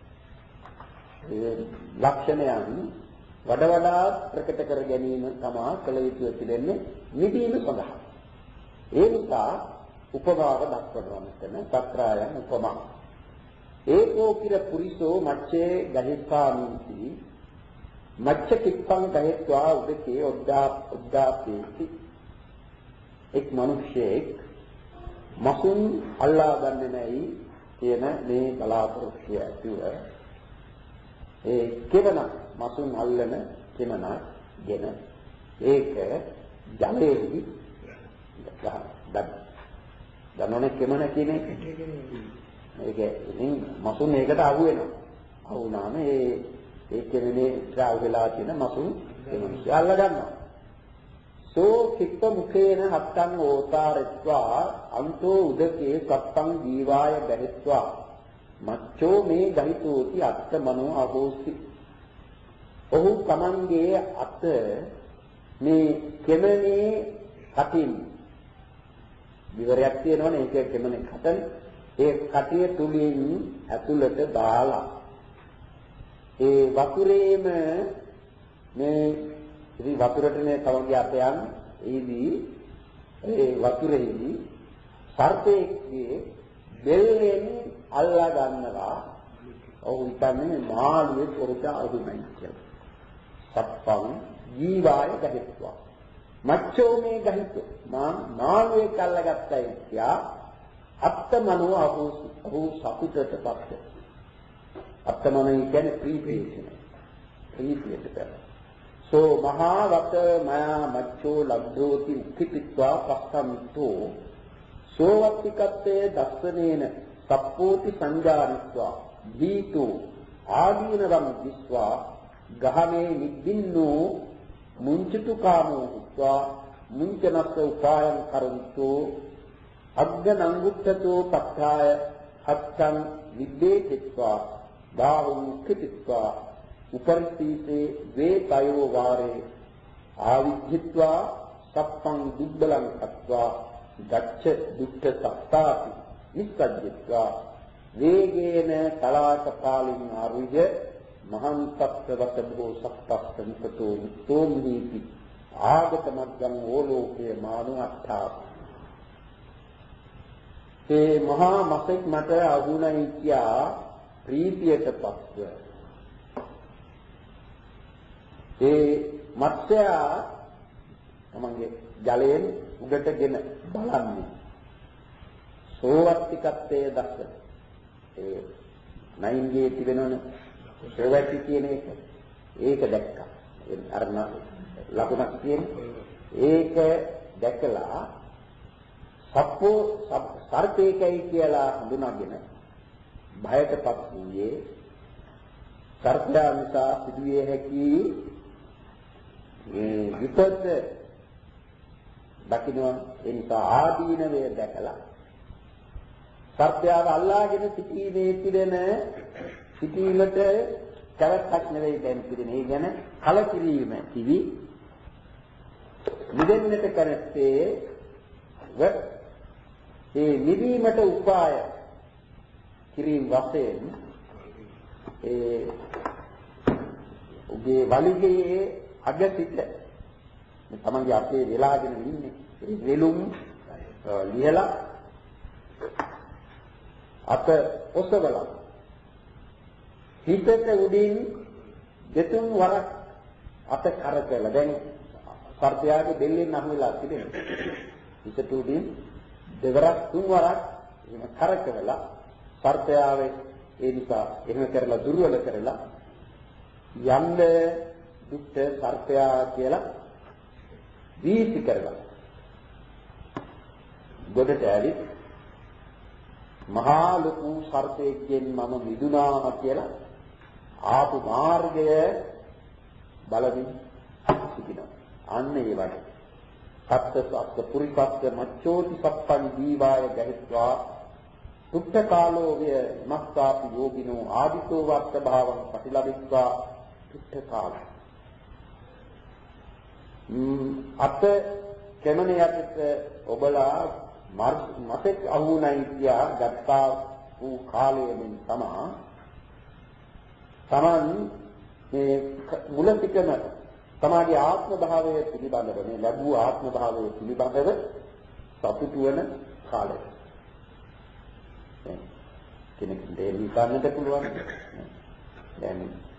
ලක්ෂණයන් වඩා වඩා ප්‍රකට කර ගැනීම තමයි කළ යුතු තිබෙන්නේ නිදීම සඳහා. ඒ නිසා උපමාව දක්වනවා මෙතන සත්‍රායන් උපමා. ඒකෝ කිර පුරිසෝ මච්චේ ගහිත්වාමිති මච්ච කිප්පං ගහිත්වා උදකේ ඔද්දා ඔද්දාපේති. එක් මිනිසෙක් මසුන් අල්ලා ගන්නේ නැයි කියන මේ බලාපොරොත්තු ඇතිව ඒ කෙවන මසුන් අල්ලන කෙමන ගෙන ඒක ජලයේදී දඩ දන්නෝනේ කෙමන කියන එක. ඒක ඉතින් මසුන් ඒකට අහු වෙනවා. අහු වුණාම ඒ ඒ කෙමනේ ඩ්‍රාව් වෙලා තියෙන මසුන් කෙමනේ අල්ල ගන්නවා. සෝ කිප්ප මුඛේන හත්තං ඕතාරත්වා අන්තෝ උදකේ සත්තං ජීවාය බැරිත්වා මච්චෝ මේ ගහිතෝති අත්ත මනෝ අහෝසි. ඔහු තමන්ගේ අත මේ කෙමනේ කටින් විවරයක් තියෙනවනේ ඒක කෙමනේ කටන ඒ කටිය තුලින් ඇතුළට දාලා ඒ වතුරේම මේ ඉතින් වතුරටනේ තමන්ගේ අත යන ඒදී ඒ වතුරේදී සර්පයේ බෙල්ලෙන් අල්ලා ගන්නවා. ඔහු හිතන්නේ මාළුවේ පොරට අහුනයි කියලා. සප්පං ජීවාය ගහිත්වා මච්චෝ මේ ගහිතෝ මා මාළුවේ කල්ලාගත්තයි කියා අත්තමනෝ අහෝසි. ඔහු සතුටටපත්. අත්තමනෝ කියන්නේ ප්‍රීතිය. ප්‍රීතියට සෝ මහා වත මයා මච්චෝ ලබ්ධෝති උක්ඛිත්වා පස්සම්තෝ සෝවත්තිකත්තේ දස්සනේන සප්පෝති සංජානිත්වා දීතෝ ආදීනවම් විස්වා ගහමේ නිබ්බින්නෝ මුංචිතු කාමෝ උත්වා මුංචනස්ස උපායං කරන්තෝ අග්ගනංගුත්තතෝ පක්ඛාය හත්තං විද්දේතිත්වා බාහුං කිතිත්වා උපරිතීසේ වේතයෝ වාරේ ආවිජ්ජිත්වා සප්පං දුබ්බලං අත්වා ගච්ඡ දුක්ඛ සත්තාති නිස්සජ්ජිත්වා වේගේන කලාකපාලින් ආරුජ මහන්තත්වත බෝ සප්පස්ස නිකතෝ මුත්තෝ නීති ආගත මග්ගං ඕලෝකේ මානු අට්ඨා. ඒ මහා මසෙක් මට අගුණයි කියා ප්‍රීතියට පස්ව ඒ මත්ස්‍යයා තමන්ගේ ජලයෙන් උඩටගෙන බලන්නේ සෝවත්තිකත්තේ දස්ස ඒ නයින්ගේ තිබෙනවනේ සෝවත්ති කියන එක ඒක දැක්කා. ඒ අර ලකුණක් තියෙන්නේ ඒක දැකලා සප්පෝ සර්පේකයි කියලා හඳුනාගෙන භයටපත් වූයේ සර්පයා නිසා සිදුවේ හැකි ඒ විපත දකින්න ඒ නිසා ආදීනවය දැකලා සර්පයාව අල්ලාගෙන සිටීමේ තිබෙන සිටීමට කලක් නෙවෙයි දැන් පිළිගෙන ඒ ගැන කලකිරීම කිවි නිදෙන්නට කරත්තේ ව ඒ නිදීමට උපාය කිරීම වශයෙන් ඒ උගේ වලිගේ අග සිට තමන්ගේ අපේ වෙලාගෙන ඉන්නේ ඒ වෙලුම් ලියලා අත ඔසවලා හිතට උඩින් දෙතුන් වරක් අත කරකලා දැන් සර්පයාගේ දෙල්ලෙන් අහුවෙලා තිබෙනවා. හිතට උඩින් දෙවරක් තුන් වරක් එහෙම කරකවලා සර්පයාවේ ඒ නිසා එහෙම කරලා දුර්වල කරලා යන්න දුක්ඛ සර්පයා කියලා වීසි කරලා ගොඩට ඇවිත් මහා ලොකු සර්පයෙක්ගෙන් මම මිදුණා කියලා ආපු මාර්ගය බලමින් සිටිනවා. අන්න ඒ වගේ සත්‍ය සත්‍ය පුරිපත්ත මච්චෝති සප්පං ජීවාය ගහිත්වා තුට්ඨ කාලෝ වේ මස්සාපි යෝගිනෝ ආදිතෝ වත්ත භාවං පටිලබිත්වා තුට්ඨ කාල අත කෙමන යටට ඔබලා මතෙක් අහුණයි කියා ගත්තා වූ කාලයෙන් තමා තමන් මේ මුලසිකම තමාගේ ආත්ම භාවය පිළිබඳව මේ ලැබූ ආත්ම භාවය පිළිබඳව සතුටු වෙන කාලය. කෙනෙක් දෙවි ගන්නට පුළුවන්. දැන්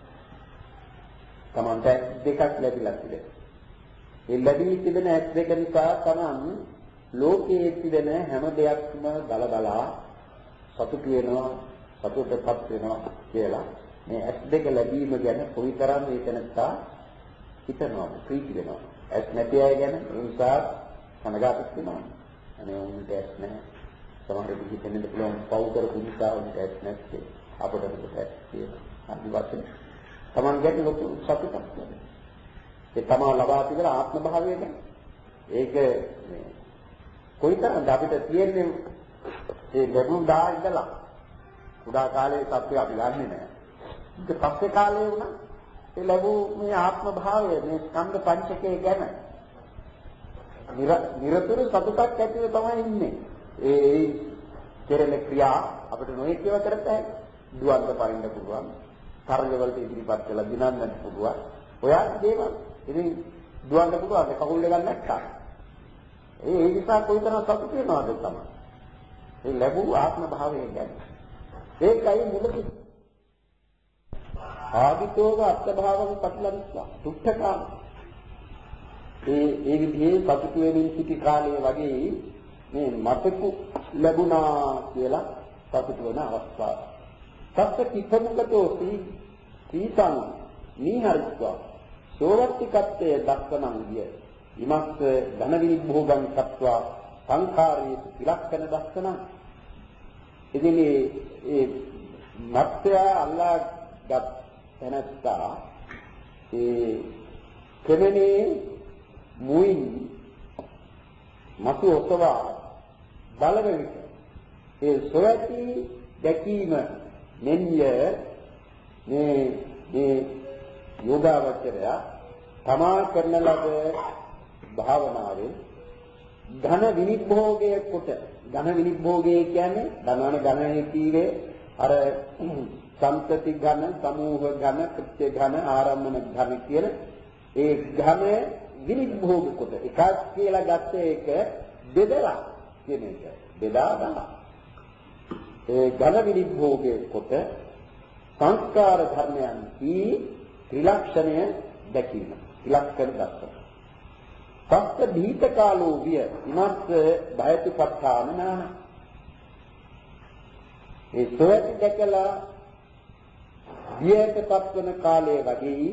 තමන්ට දෙකක් ලැබිලා තිබෙනවා. ඒ ලැබී තිබෙන ඇස් දෙක නිසා තමන් ලෝකයේ තිබෙන හැම දෙයක්ම බලබලා සතුටු වෙනවා, සතුටටපත් වෙනවා කියලා මේ ඇස් දෙක ලැබීම ගැන කොයිතරම් ඒකනත්තා හිතනවා, ප්‍රීති වෙනවා. ඇස් නැති අය ගැන ඒ නිසා කනගාටු වෙනවා. අනේ උන්ට ඇස් නැහැ. සමහර විට හිතෙන්නත් පුළුවන් පව් කරපු නිසා උන්ට ඇස් නැත්තේ. අපට උන්ට ඇස් තියෙනවා. අනිත් වශයෙන් තමන් ගැන ලොකු සතුටක් ලැබෙනවා. ඒ තමා ලබා තිබෙන ආත්ම භාවය ගැන ඒක මේ කොයිතරම්ද අපිට තියෙන්නේ ඒ ලැබුම් දා ඉඳලා කුඩා කාලේ සත්‍ය අපි ගන්නෙ නෑ. ඒක පස්සේ කාලේ වුණා ඒ ලැබූ මේ ආත්ම භාවය මේ ස්කන්ධ පංචකය ගැන නිරතුරු සතුටක් ඇතිව තමයි ඉන්නේ. ඒ කෙරෙන ක්‍රියා අපිට නොයෙක් ඒවා කරත් දුවන්න පරින්න පුළුවන්. තරඟවලට ඉදිරිපත් කරලා දිනන්නත් පුළුවන්. ඔයාගේ දේවල් ඉතින් දුවන්න පුළුවන් කකුල් දෙක නැත්නම්. ඒ ඒ නිසා කොයිතරම් සතුට වෙනවද තමයි. ඒ ලැබූ ආත්ම භාවය ගැන. ඒකයි මුලදී ආදිතෝව අත්භාවම පටිලබිස්වා තුක්ඛකාම. ඒ ඒ විදිහේ සතුට වෙමින් සිටි කාලයේ වගේ මේ මතකු ලැබුණා කියලා සතුට වෙන අවස්ථාව. සත්‍ය කිපමුකතෝ සී සීතං නීහරිත්වා සෝවත්තිකත්වයේ දක්වනං විය. ඉමස්ස ඝන විභෝගං සත්වා සංඛාරයේ ඉලක්කන දක්වනං. ඉතින් ඒ මත්ය අල්ලා ගත් එනස්සා ඒ කෙමනේ මුයින් මතු ඔසවා බලන විට ඒ සොයති දැකීම මෙන්ය මේ මේ යෝගාවචරය තමා කරන ලද භාවනාවේ ඝන විනිභෝගයේ කොට ඝන විනිභෝගය කියන්නේ ධනවන ඝනයේ කීවේ අර සම්පති ඝන සමූහ ඝන කෘත්‍ය ඝන ආරම්මන ඝන කියන ඒ ඝන විනිභෝග කොට එකක් කියලා ගත්ත එක බෙදලා කියන එක බෙදා ගන්න. ඒ ඝන විනිභෝගයේ කොට සංස්කාර ධර්මයන් කී ත්‍රිලක්ෂණය දැකීම ඉලක්කන දක්වන. සත්‍ය දීත කාලෝ විය ඉමත් බයතිපත්තාන නාන. ඒ සෝයති දැකලා වියටපත් වන කාලයේ වගේ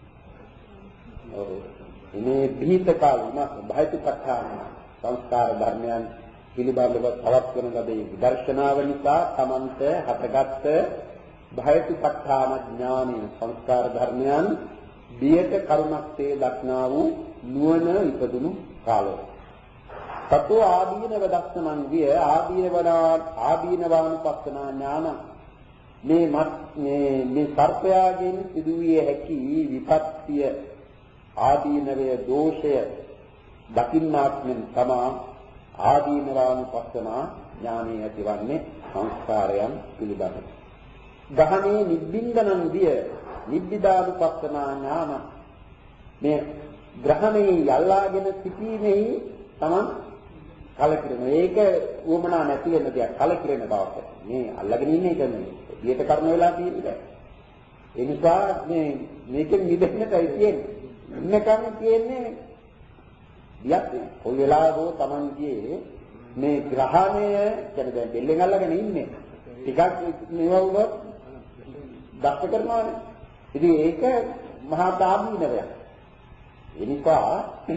මේ දීත කාලෙ ඉමත් බයතිපත්තාන සංස්කාර ධර්මයන් පිළිබඳව පවත්වන ලදී විදර්ශනාව නිසා තමන්ට හටගත් භයතිපත්තාන ඥානය සංස්කාර ධර්මයන් බියට කරුණක්සේ දක්නා වූ නුවණ ඉපදුණු කාලය. සතෝ ආදීනව දක්ෂණං විය ආදීනවනා ආදීනවානුපස්සනා ඥාන මේ මේ මේ සර්පයාගෙන් සිදුවිය හැකි විපත්තිය ආදීනවය දෝෂය දකින්නාත්මෙන් තමා ආදීනවානුපස්සනා ඥානය ඇතිවන්නේ සංස්කාරයන් පිළිබඳව. ගහනේ නිබ්බින්දනං විය නිබ්බිදානුපස්සනා ඥාන මේ ග්‍රහණේ යල්ලාගෙන සිටීමේ තමන් කලකිරෙන. ඒක උවමනා නැති වෙන දෙයක් කලකිරෙන බවක්. මේ අල්ලගෙන ඉන්නේ ඒක නෙමෙයි. ඊට කර්ම වෙලා තියෙන්නේ. ඒ නිසා මේ මේකෙන් නිදෙන්නටයි තියෙන්නේ. ඉන්නකම් තියෙන්නේ දියක් නේ. කොයි වෙලාවෝ තමන්ගේ මේ ග්‍රහණය කියන දැන් දෙල්ලෙන් අල්ලගෙන ඉන්නේ. ටිකක් මේවා වුණොත් දක්ෂ කරනවානේ. ඉතින් ඒක මහා දාමීනවයක්. ඒ නිසා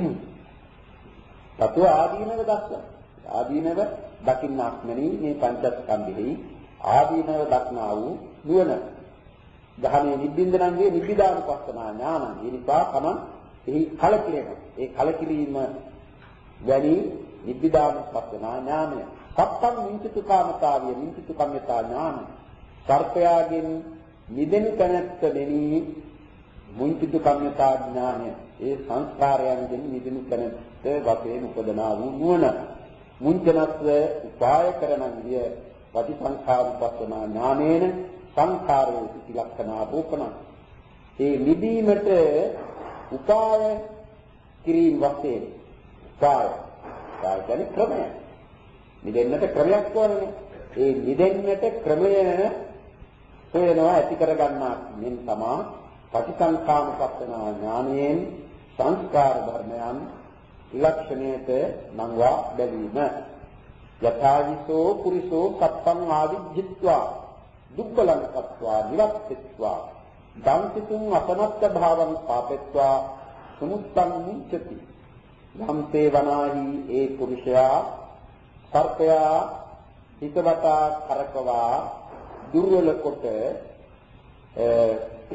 තත්ව ආදීනව දක්වන. ආදීනව දකින්නාක්මනි මේ පංචස්කන්ධෙහි ආදීනව දක්නා වූ නුවණ. ගහනේ නිබ්බින්දනන්ගේ නිබ්බිදානුපස්සනා ඥානං. ඒ නිසා තමන් එහි කලකිරීම. ඒ කලකිරීම වැඩි නිබ්බිදානුපස්සනා ඥානය. සත්තම් මිංචිතු කාමතාවිය මිංචිතු කම්යතා ඥාන සර්පයාගෙන් නිදෙන තැනැත්ත මෙනි මුංචිතු කම්යතා ඥානය ඒ සංස්කාරයන්ගෙන් නිදෙන තැනැත්ත වශයෙන් උපදනා වූ නුවණ මුංචනස්ව උපාය කරනන්දිය පටිසංඛාරුපස්සනා ඥානේන සංඛාරෝ පිලක්ඛනා රූපණ ඒ නිදීමට උපාය කිරීම වශයෙන් උපාය උපාය කියන්නේ ක්‍රමය නිදෙන්නට ක්‍රමයක් ඕනනේ ඒ නිදෙන්නට ක්‍රමය සොයනවා ඇති කර ගන්නා මෙන් තමා පටිසංඛානුපස්සනා ඥානයෙන් සංස්කාර ධර්මයන් විලක්ෂණයට නංවා බැලීම යථාවිසෝ පුරිසෝ සත්තං ආවිජ්ජිත්වා දුක්ඛලං සත්වා නිරක්ඛිත්වා දන්තිතුං අපනත්ත භාවං පාපෙත්වා සමුත්තං මුච්චති ධම්සේ වනාහි ඒ පුරුෂයා සර්පයා හිතවතා කරකවා දුර්වල කොට ඒ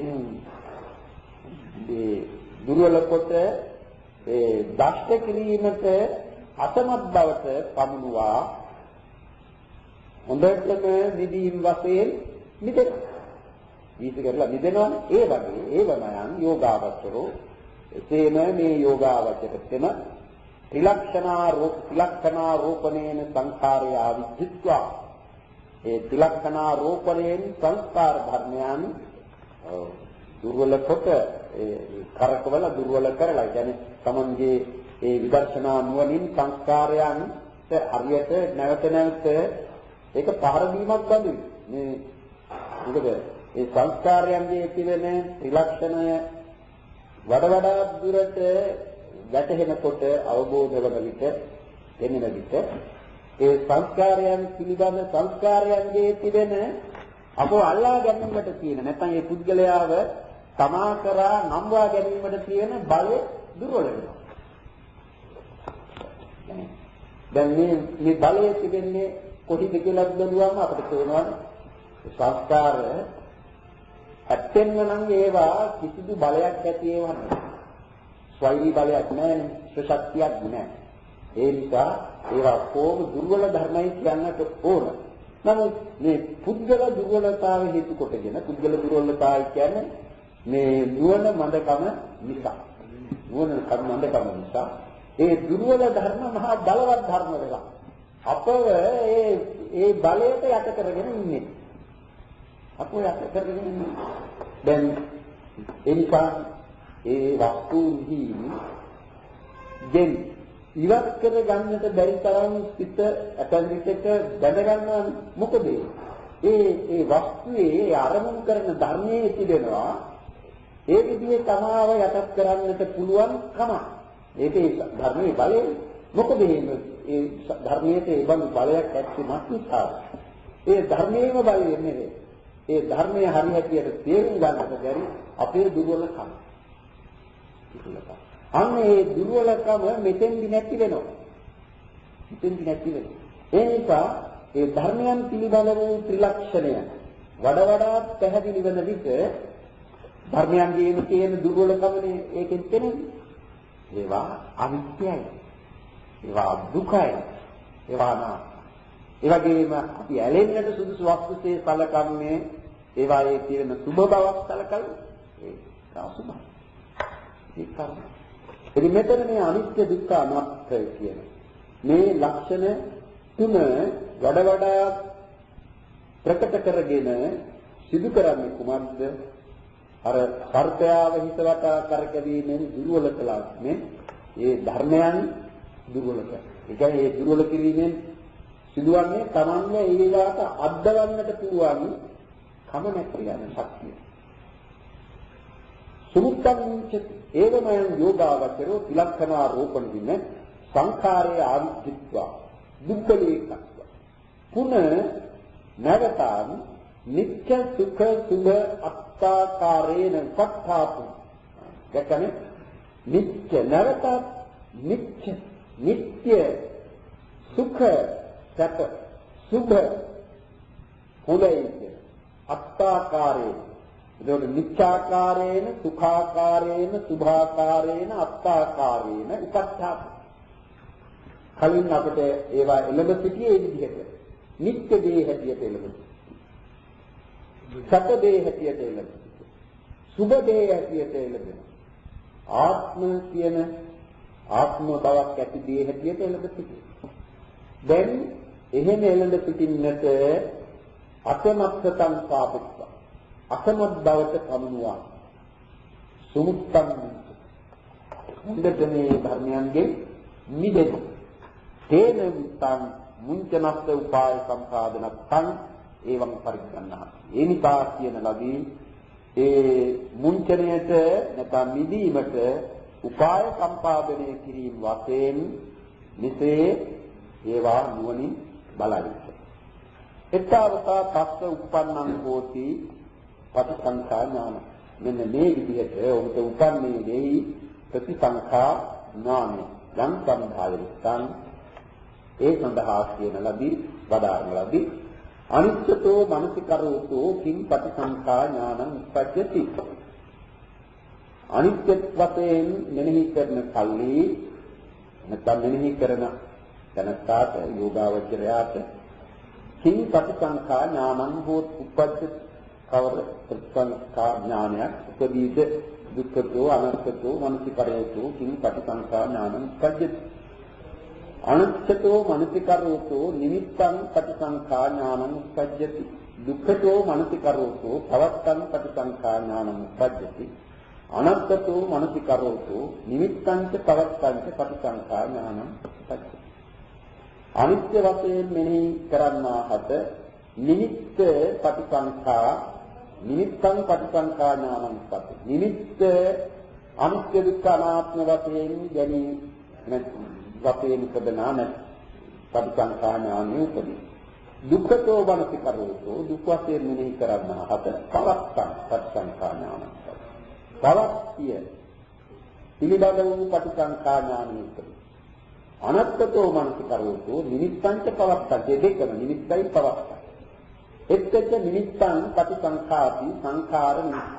දුර්වල කොට ඒ දෂ්ට කිරීමට අසමත් බවට පමුණුවා හොඳටම නිදීම් වශයෙන් නිදෙන වීස කරලා නිදෙනවනේ ඒ වගේ ඒවමයන් යෝගාවචරෝ එසේම මේ යෝගාවචරතෙම ත්‍රිලක්ෂණා රූප ත්‍රිලක්ෂණා රූපණේන සංඛාරය ආවිච්ඡිත්වා ඒ ත්‍රිලක්ෂණා රූපණයෙන් සංස්කාර ධර්මයන් දුර්වල කොට ඒ කරකවල දුර්වල කරලා කියන්නේ තමන්ගේ ඒ විදර්ශනා නුවණින් සංස්කාරයන් හරියට නැවත නැවත ඒක පහර දීමක් බඳුයි මේ මොකද ඒ සංස්කාරයන්ගේ තිබෙන ත්‍රිලක්ෂණය වඩ වඩා දුරට වැටහෙනකොට අවබෝධ වන විට එන්න විට ඒ සංස්කාරයන් පිළිබඳ සංස්කාරයන්ගේ තිබෙන අපෝ අල්ලා ගැනීමට තියෙන නැත්නම් ඒ පුද්ගලයාව තමා කරා නම්වා ගැනීමට තියෙන බලය දුර්වල වෙනවා. දැන් මේ මේ බලය තිබෙන්නේ කොහේද කියලා බලුවාම අපිට තේරෙනවා සංස්කාර ඇත්තෙන්ම නම් ඒවා කිසිදු බලයක් ඇති ඒවා නෙවෙයි. ස්වෛරී බලයක් නැහැ, ශක්තියක් නැහැ. ඒ නිසා ඒවා කොහොම දුර්වල ධර්මයි කියන්නට ඕන. නමුත් මේ පුද්ගල දුර්වලතාවය හේතු කොටගෙන පුද්ගල දුර්වලතාවය කියන්නේ මේ නුවණ මන්දකම නිසා. නුවණ කම මන්දකම නිසා ඒ දුර්වල ධර්ම මහා බලවත් ධර්ම වෙලා අපව ඒ ඒ බලයට යට කරගෙන ඉන්නේ. අපෝ යට කරගෙන ඉන්නේ. දැන් එනිසා ඒ වස්තුන්හි ගෙන් ඉවත් කර ගන්නට බැරි තරම් සිත ඇතන් විටක දැන ගන්නවා මොකද ඒ ඒ වස්තුවේ ඒ අරමුණු කරන ධර්මයේ තිබෙනවා ඒ විදිහේ තමාව යටත් කරන්නට පුළුවන් කම. ඒකේ ධර්මයේ බලය මොකද ඒ ධර්මයේ ඒ බඳු බලයක් ඇත්තමත් නිසා ඒ ධර්මයේම බලය නෙවෙයි. ඒ ධර්මයේ හරියට තේරුම් ගන්නට බැරි අපේ දුර්වලකම. අන්න ඒ දුර්වලකම මෙතෙන්දි නැති වෙනවා. මෙතෙන්දි නැති වෙනවා. ඒ නිසා ඒ ධර්මයන් පිළිබඳ වූ ත්‍රිලක්ෂණය වඩ වඩාත් පැහැදිලි වෙන විට ධර්මයන්ගේම තියෙන දුර්වලකමනේ ඒකෙන් තේරෙන්නේ. ඒවා අනිත්‍යයි. ඒවා දුකයි. ඒවා නා. ඒ වගේම අපි ඇලෙන්නට සුදුසු වස්තුසේ සලකන්නේ ඒවායේ තියෙන සුභ බවක් සලකලා ඒක අසුභයි. ඒක තමයි. ඉතින් මෙතන මේ අනිත්‍ය දුක්ඛ අනාත්මය කියන මේ ලක්ෂණ තුන වඩ වඩා ප්‍රකට කරගෙන සිදු කරන්නේ කුමක්ද? අර සර්පයාව හිතවට කරකැවීමෙන් දුර්වල කළා මේ ඒ ධර්මයන් දුර්වල කරනවා. ඒ කියන්නේ ඒ දුර්වල කිරීමෙන් සිදුවන්නේ තමන්ගේ ඒ විලාට අද්දවන්නට පුළුවන් කම නැති යන ශක්තිය. සමුත්තං මුච්චති ඒවමයන් යෝගාවචරෝ තිලක්ඛනා රූපණ වින සංඛාරය ආවිච්ඡිත්වා දුක්ඛලේකත්ව පුන නවතං නිත්‍ය සුඛ සුභ අත්තාකාරේන සත්තාපු දැකනේ නිත්‍ය නවත නිත්‍ය නිත්‍ය සුඛ සත සුභ හොඳයි අත්තාකාරේන එතකොට නිච්ඡාකාරේන සුඛාකාරේන සුභාකාරේන අත්තාකාරේන උපත්ථාප කලින් අපිට ඒවා එළඹ සිටියේ විදිහට නිත්‍ය දේ හැටියට එළඹ සත දේ හැටියට එළඹ සුභ දේ හැටියට එළඹෙන ආත්ම කියන ආත්ම බවක් ඇති දේ හැටියට එළඹ සිටින දැන් එහෙම එළඹ සිටින්නට අතමත්සතං පාපුත්ත අසමත් බවට පමුණුවා සුමුත්තං හොඳට මේ ධර්මයන්ගෙන් මිදෙන්න තේන විත්තං මුංචනස්ස උපාය සම්පාදනත්තං එවං පරිග්‍රහණා ඒ නිසා කියන ලදී ඒ මුංචනයට නැත්නම් මිදීමට උපාය සම්පාදනය කිරීම වශයෙන් මෙසේ ඒවා නුවණින් බලයි එතාවතා තස්ස උප්පන්නං හෝති පටිසංඛා ඥාන මෙන්න මේ විදිහට ඔබට උපන්නේ වෙයි ප්‍රතිසංඛා ඥානය යම් සම්භාවිතං ඒ සඳහා කියන ලදී වදාරන ලදී අනිත්‍යතෝ මනසිකරෝතෝ කිං පටිසංඛා ඥානං උපජ්ජති අනිත්‍ය වශයෙන් මෙනෙහි කරන කල්ලි නැත්නම් මෙනෙහි කරන තනත්තාට යෝගාවචරයාට කිං පටිසංඛා ඥානං හෝත් උපජ්ජති කවර ප්‍රතිසංඛා ඥානයක් උපදීද දුක්ඛතෝ අනත්තතෝ මනසිකරෝතෝ කිං පටිසංඛා ඥානං උපජ්ජති අනත්තතෝ මනසිකරෝතෝ නිමිත්තං පටිසංඛා ඥානං උපජ්ජති දුක්ඛතෝ මනසිකරෝතෝ පවත්තං පටිසංඛා ඥානං උපජ්ජති අනත්තතෝ මනසිකරෝතෝ නිමිත්තං ච පවත්තං ච පටිසංඛා ඥානං උපජ්ජති අනිත්‍ය වශයෙන් මෙහි කරන්නා හත නිමිත්ත පටිසංඛා නිමිත්තං පටිසංඛා ඥානං උපජ්ජති නිමිත්ත අනිත්‍ය දුක්ඛ අනාත්ම වශයෙන් ගැනීම නැත්නම් වශයෙන් උපදනා නැත් පටිසංඛා ඥානෙ උපදී දුක්ඛතෝ මනසිකරෝතෝ දුක් වශයෙන් මෙහි කරන්නා හත පවත්තං පටිසංඛා ඥානං පවත්තිය පිළිබඳ වූ පටිසංඛා ඥානෙ උපදී අනත්තතෝ මනසිකරෝතෝ නිමිත්තං ච පවත්තං දෙකම නිමිත්තයි පවත්තං එක්කච නිමිත්තං පටිසංඛාති සංඛාර නිමිත්තං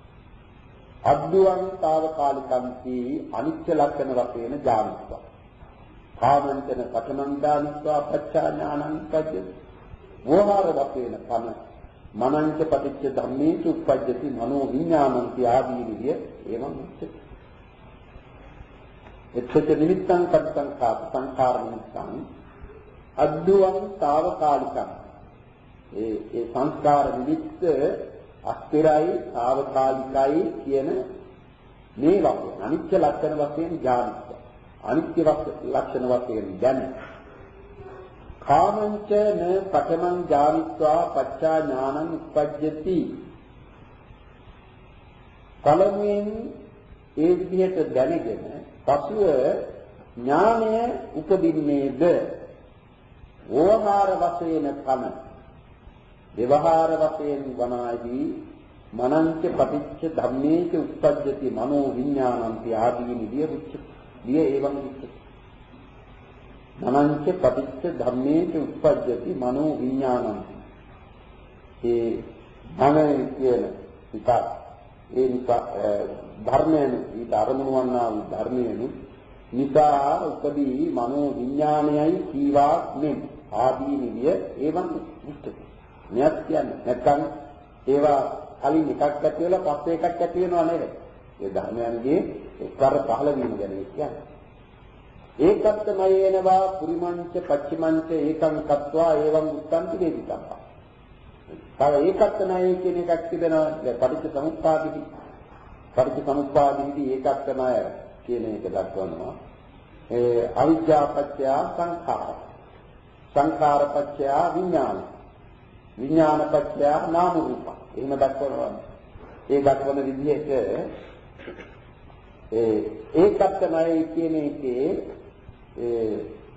අද්දුවං తాවකාලිකම්ති අනිත්‍ය ලක්ෂණ වශයෙන් ඥානස්වා කාමන්තන පඨමං ඥානස්වා පච්චා ඥානං පජ්ජති වෝහාර වශයෙන් පන මනංච පටිච්ච ධම්මේසු උප්පජ්ජති මනෝ විඥානං ආදී විදිය එවං උච්චති එච්චත නිමිත්තං පටිසංඛාති සංඛාර නිමිත්තං අද්දුවං తాවකාලිකම් ඒ ඒ සංස්කාර නිමිත්ත අස්තිරයි తాවකාලිකයි කියන මේ වගේ අනිත්‍ය ලක්ෂණ වශයෙන් ඥානිත අනිත්‍ය ලක්ෂණ වශයෙන් දැන කාමංච න පඨමං ඥානිත්වා පච්චා ඥානං උපජ්ජති පළමුවෙන් ඒ විදිහට දැනගෙන පසුව ඥානය උපදින්නේද වෝහාර වශයෙන් කම व्यवहार वशයෙන් වනාදී මනංච පටිච්ච ධම්මේච උප්පජ්ජති මනෝ විඥානන්ති ආදී නිදිය උච්ච දිය එවං උච්ච මනංච පටිච්ච ධම්මේච උප්පජ්ජති මනෝ විඥානන්ති ඒ මනෝ කියන විපාක ඒ විපාක ධර්මයෙන් ඊට අරමුණු වන්නා වූ ධර්මයෙන් නිසා උපදී මනෝ විඥානයයි කීවා මෙන් ආදී නිදිය එවං උච්ච මෙයක් කියන්නේ නැත්නම් ඒවා කලින් එකක් ඇති වෙලා පස්සේ එකක් ඇති වෙනව නෙවෙයි. ඒ ධර්මයන්ගේ එක්වර පහළ වීම ගැන කියන්නේ. ඒකත්තමයේනවා පුරිමංච පච්චිමංච ඒකං කତ୍වා එවං උත්තන්ති වේදිතං. තව ඒකත්තමයේ කියන එකක් තිබෙනවා. දැන් පටිච්ච සමුප්පාදිතී. පටිච්ච සමුප්පාදිතී ඒකත්තමය කියන එක දක්වනවා. ඒ අවිජ්ජා පත්‍ය සංඛාර. සංඛාර පත්‍ය විඥාන. විඥාන පත්‍ය නාම රූප. එහෙම දක්වනවා. ඒ දක්වන විදිහට ඒ ඒකත්මයි කියන එකේ ඒ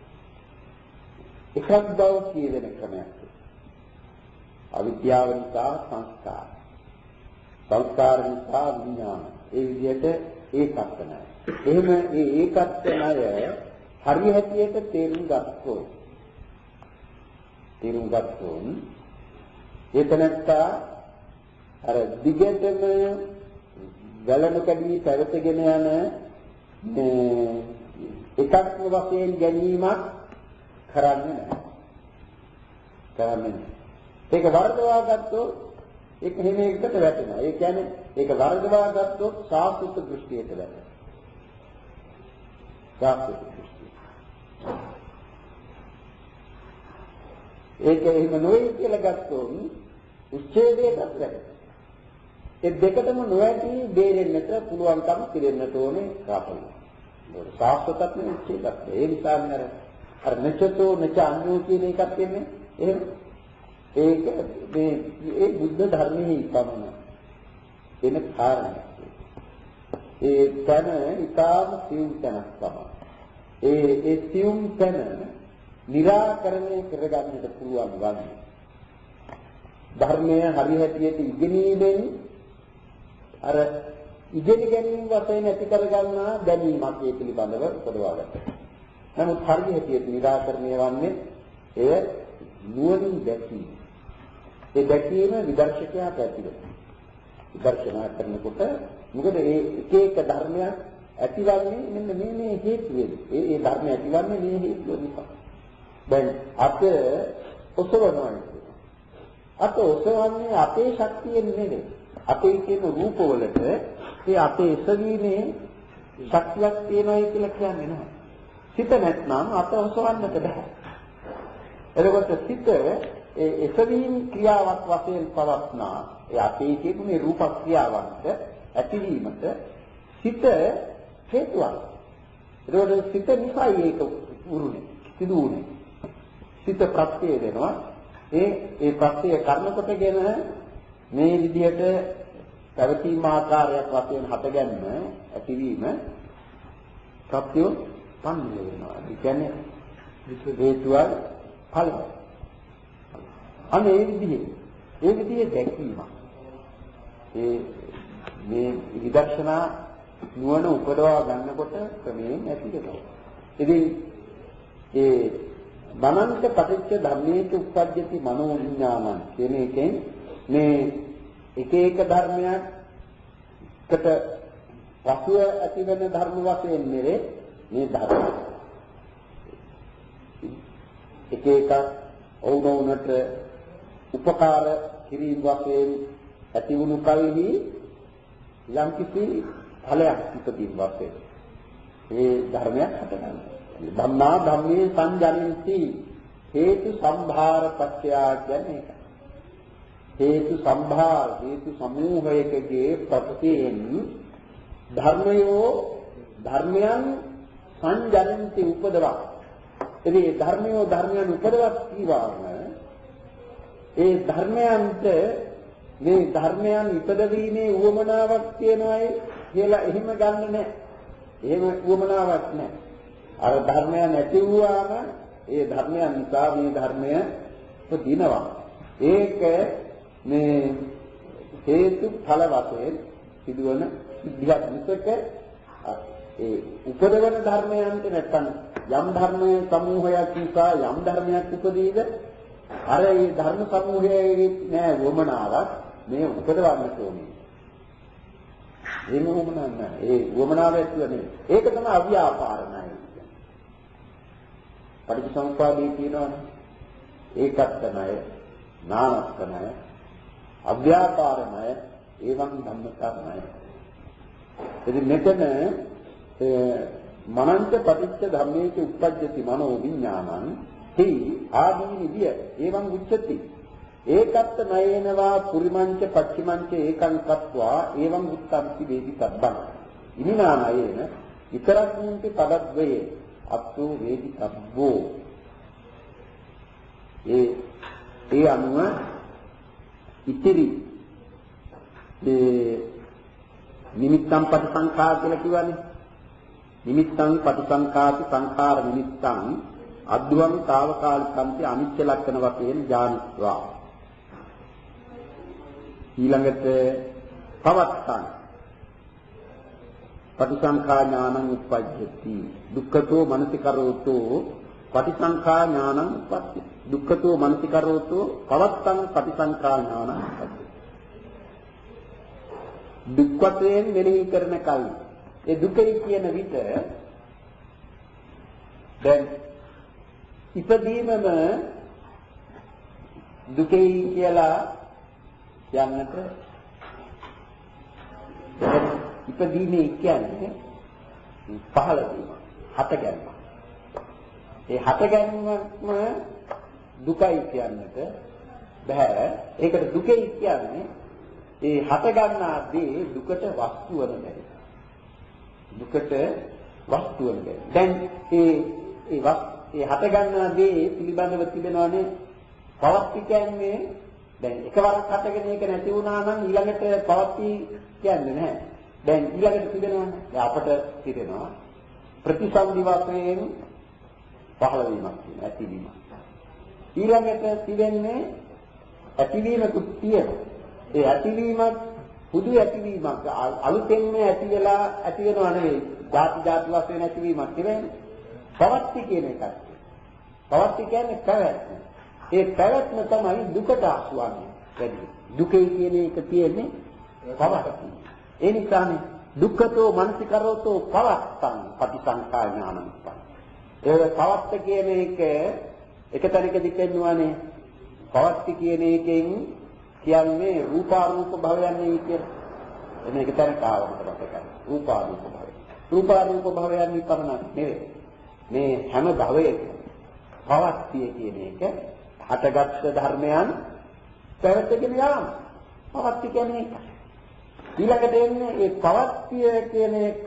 එකක් බව කියන ක්‍රමයක්. අවිද්‍යාව නිසා සංස්කාර. සංස්කාර නිසා විඥාන. ඒ විදිහට ඒකත්මයි. එහෙම මේ ඒකත්මය හරිය හැටියට තේරුම් ගත්තොත් තේරුම් ගත්තොත් ඒතනත්තා අර දිගටම ගලන කඩී පැවතගෙන යන මේ එකක්ම වශයෙන් ගැනීමක් කරන්නේ නැහැ. කරන්නේ නැහැ. ඒක වර්ධවා ගත්තොත් ඒක හැම එකකට වැටෙනවා. ඒ කියන්නේ ඒක වර්ධවා ගත්තොත් සාස්ෘත දෘෂ්ටියට වැටෙනවා. සාස්ෘත දෘෂ්ටිය. ඒක එහෙම නොවේ කියලා ගත්තොත් උච්ඡේදයට වැටෙනවා. ඒ දෙකටම නොඇති බේරෙන්නට පුළුවන්කම පිරෙන්නට ඕනේ කාපල. ඒක සාස්ෘතත් නෙවෙයි උච්ඡේදත්. ඒ නිසා නේද අර නචතෝ නච අඤ්ඤෝ කියන එකක් තියෙන්නේ. එහෙම ඒක මේ ඒ බුද්ධ ධර්මයේ පමණ එන කාරණයක්. ඒ තන ඊටාම සියුම් තැනක් තමයි. ඒ ඒ සියුම් තැන निराකරණය කරගන්නට පුළුවන් වන්නේ ධර්මය හරියටියට ඉගෙනීමෙන් අර ඉගෙන ගැනීම වශයෙන් ඇති කරගන්නා දැනීමක් ඒ පිළිබඳව උපදවා ගන්නවා. නමුත් හරියටියට निराකරණය වන්නේ එය නුවණින් දැකීම. ඒ දැකීම විදර්ශකයාට ඇති වෙනවා. විදර්ශනා කරනකොට මොකද මේ එක එක ධර්මයක් ඇතිවන්නේ මෙන්න මේ මේ හේතුවෙන්. ඒ ඒ ධර්ම ඇතිවන්නේ මේ හේතුව නිසා. දැන් අත ඔසවනවා. අත ඔසවන්නේ අපේ ශක්තියෙන් නෙවෙයි. අපේ කියන රූපවලට ඒ අපේ එසවීමේ ශක්තියක් තියෙනයි කියලා කියන්නේ නැහැ. සිත නැත්නම් අත ඔසවන්නට බෑ. එතකොට සිත ඒ එසවීම ක්‍රියාවක් වශයෙන් පවත්නා ඒ අපේ කියන මේ රූප ක්‍රියාවන්ට ඇතිවීමට සිත හේතුවක්. එතකොට සිත නිසා ඒක උරුනේ සිදු වුනේ. සිත ප්‍රත්‍ය වෙනවා. ඒ ඒ ප්‍රත්‍ය කර්ම කොටගෙන මේ විදිහට පැවතීම ආකාරයක් වශයෙන් හටගන්න ඇතිවීම ප්‍රත්‍ය පන්නේ වෙනවා. ඒ කියන්නේ හේතුවයි ඵලයි. අනේ ඒ විදිහේ ඒ විදිහේ දැකීම ඒ මේ විදර්ශනා නුවණ උපදවා ගන්නකොට ක්‍රමයෙන් ඇති වෙනවා. ඉතින් ඒ මනන්ත පටිච්ච ධම්මේක උප්පජ්ජති මනෝ විඥානං කියන එකෙන් මේ එක එක ධර්මයකට පසුව ඇතිවෙන ධර්ම වශයෙන් නෙවේ මේ ධර්ම. එක එක වුණුනට උපකාර කිරීම වශයෙන් ඇති වුණු කල්හි යම් කිසි ඵලයක් ඉපදීම වශයෙන් මේ ධර්මයක් හටගන්නවා. ධම්මා ධම්මේ සංජානන්ති හේතු සම්භාර පත්‍ය කියන්නේ ඒක. හේතු සම්භාර හේතු සමූහයකගේ ප්‍රත්‍යයෙන් ධර්මයෝ ධර්මයන් සංජානන්ති උපදවා. එදී ධර්මයෝ ධර්මයන් උපදවත් කීවාම ඒ ධර්මයන්ට මේ ධර්මයන් ඉපදවීමේ උවමනාවක් තියෙනවායි කියලා එහෙම ගන්නෙ නැහැ. එහෙම උවමනාවක් නැහැ. අර ධර්මයන් නැති වුවාම ඒ ධර්මයන් නිසා මේ ධර්මය උපදිනවා. ඒක මේ හේතු ඵල වශයෙන් සිදුවන සිද්ධියක් මිසක ඒ උපදවන ධර්මයන්ට නැත්නම් යම් ධර්මයේ සමූහයක් නිසා යම් ධර්මයක් උපදීද අර ඒ ධර්ම සමූහයේ නෑ වමනාවක් මේ උපදවන්නට ඕනේ. එහෙම වමනාවක් නෑ. ඒ වමනාව ඇතුළේ ඒක තමයි අව්‍යාපාරණයි. පටිච්චසමුප්පාදේ කියනවනේ. ඒකත්තමය, නානත්තමය, අව්‍යාපාරණය, ඒවං ධම්මතරණය. ඉතින් මෙතන මනන්ත පටිච්ච ධම්මේච උප්පජ්ජති මනෝ විඥානං හි ආදීනි විය එවං උච්චති ඒකත්ත නයේනවා පුරිමංච පච්චිමංච ඒකං කତ୍වා එවං උත්තම්ති වේදි තබ්බං ඉනිනානයේන විතරක්මින්ති පදද්වයේ අත්තු වේදි තබ්බෝ ඒ ඒ අනුව ඉතිරි ඒ නිමිත්තම් පටිසංඛා කියලා කියවනේ නිමිත්තං පටිසංඛාති සංඛාර නිමිත්තං අද්දුවං తాවකාලිකම්ති අනිච්ච ලක්ෂණ වශයෙන් ඥානිත්වා ඊළඟට පවත්තං පටිසංඛා ඥානං උප්පජ්ජති දුක්ඛතෝ මනසිකරෝතෝ පටිසංඛා ඥානං උප්පජ්ජති දුක්ඛතෝ මනසිකරෝතෝ පවත්තං පටිසංඛා ඥානං උප්පජ්ජති දුක්ඛයෙන් මෙනෙහි කරන කල්හි ඒ දුකයි කියන විට දැන් ඉපදීමම දුකයි කියලා යන්නට ඉපදීමේ කියන්නේ පහළ වීම, හට ගැනීම. ඒ හට ගැනීමම දුකයි කියන්නට බෑ. ඒකට දුකයි කියන්නේ ඒ හට ගන්නා දේ දුකට වස්තු වන බැරි. දුකට වස්තු වන බැරි. දැන් ඒ ඒ වස් ඒ හට ගන්නා දේ පිළිබඳව තිබෙනවානේ පවත්ති කියන්නේ. දැන් එකවරක් හටගෙන ඒක නැති වුණා නම් ඊළඟට පවත්ති කියන්නේ නැහැ. දැන් ඊළඟට තිබෙනවානේ. දැන් අපට තිබෙනවා ප්‍රතිසන්දි වශයෙන් පහළ වීමක් තියෙනවා, ඇතිවීමක්. ඊළඟට තිබෙන්නේ ඇතිවීමකුත් තියෙනවා. ඒ ඇතිවීමක් පුදු ඇතිවීමක් අලුතෙන්ම ඇති වෙලා ඇති වෙනව නෙවෙයි. ಜಾති ಜಾති වශයෙන් ඇතිවීමක් නෙවෙයි. පවත්ති කියන එකක්. පවත්ති කියන්නේ පැවැත්ම. ඒ පැවැත්ම තමයි දුකට අසුවන්නේ. වැඩි. දුකේ කියන එක තියෙන්නේ පවත්ති. ඒ නිසානේ දුක්ඛතෝ මනසිකරෝතෝ පවත්තං පටිසංඛා ඥානං. ඒ පවත්ත කියන එක එක තැනකදී පෙන්වන්නේ පවත්ති කියන එකෙන් කියන්නේ රූපාරූප භවයන් නෙවෙයි කියලා. එන්න එක තැනක ආවම තමයි කියන්නේ. රූපාරූප භවය. රූපාරූප භවයන් විපරණක් නෙවෙයි. මේ හැම භවයකම පවත්තිය කියන එක හටගත් ධර්මයන් පැවැත්ගෙන යාම. පවත්ති කියන්නේ ඒක. ඊළඟට එන්නේ මේ පවත්තිය කියන එක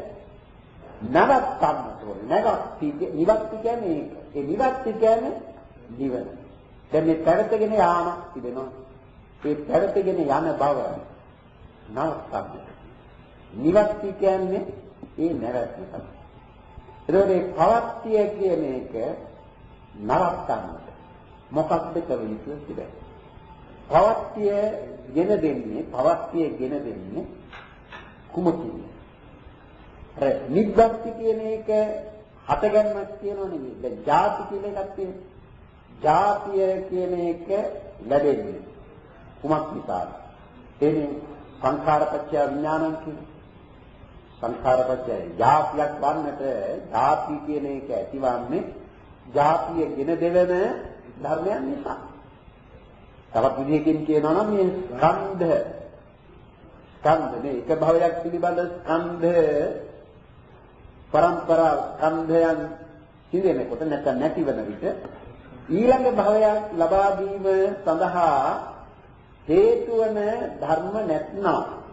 නවත්තන්න ඕනේ. නැවත්ති නිවත්ති කියන්නේ ඒක. ඒ නිවත්ති කියන්නේ නිවන. දැන් මේ පැවැත්ගෙන යාම තිබෙනවා. ඒ පැවැත්ගෙන යන බව නවත්තන්න. නිවත්ති කියන්නේ ඒ නැවැත්ම තමයි. ඒතකොට මේ පවත්තිය කියන එක නවත්තන්න මොකක්ද කළ යුතු තිබෙන්නේ? පවත්තිය ගෙන දෙන්නේ පවත්තිය ගෙන දෙන්නේ කුමකින්ද? අර නිබ්බත්ති කියන එක හටගන්නක් කියනෝ නෙමෙයි. දැන් ಜಾති කියන එකක් තියෙනවා. ಜಾතිය කියන එක ලැබෙන්නේ කුමක් නිසාද? එන්නේ සංඛාරපච්චය විඥානං කියන සංඛාරපච්චය ಜಾතියක් වන්නට ಜಾති කියන එක ඇතිවන්නේ ಜಾතිය ගෙන දෙවන ධර්මයන් නිසා. තවත් විදිහකින් කියනවා නම් මේ ස්කන්ධ ස්කන්ධ මේ එක භවයක් පිළිබඳ ස්කන්ධ පරම්පරා ස්කන්ධයන් සිදෙනකොට නැත්නම් නැතිවන විට ඊළඟ භවයක් ලබා දීම සඳහා හේතු වන ධර්ම නැත්නම්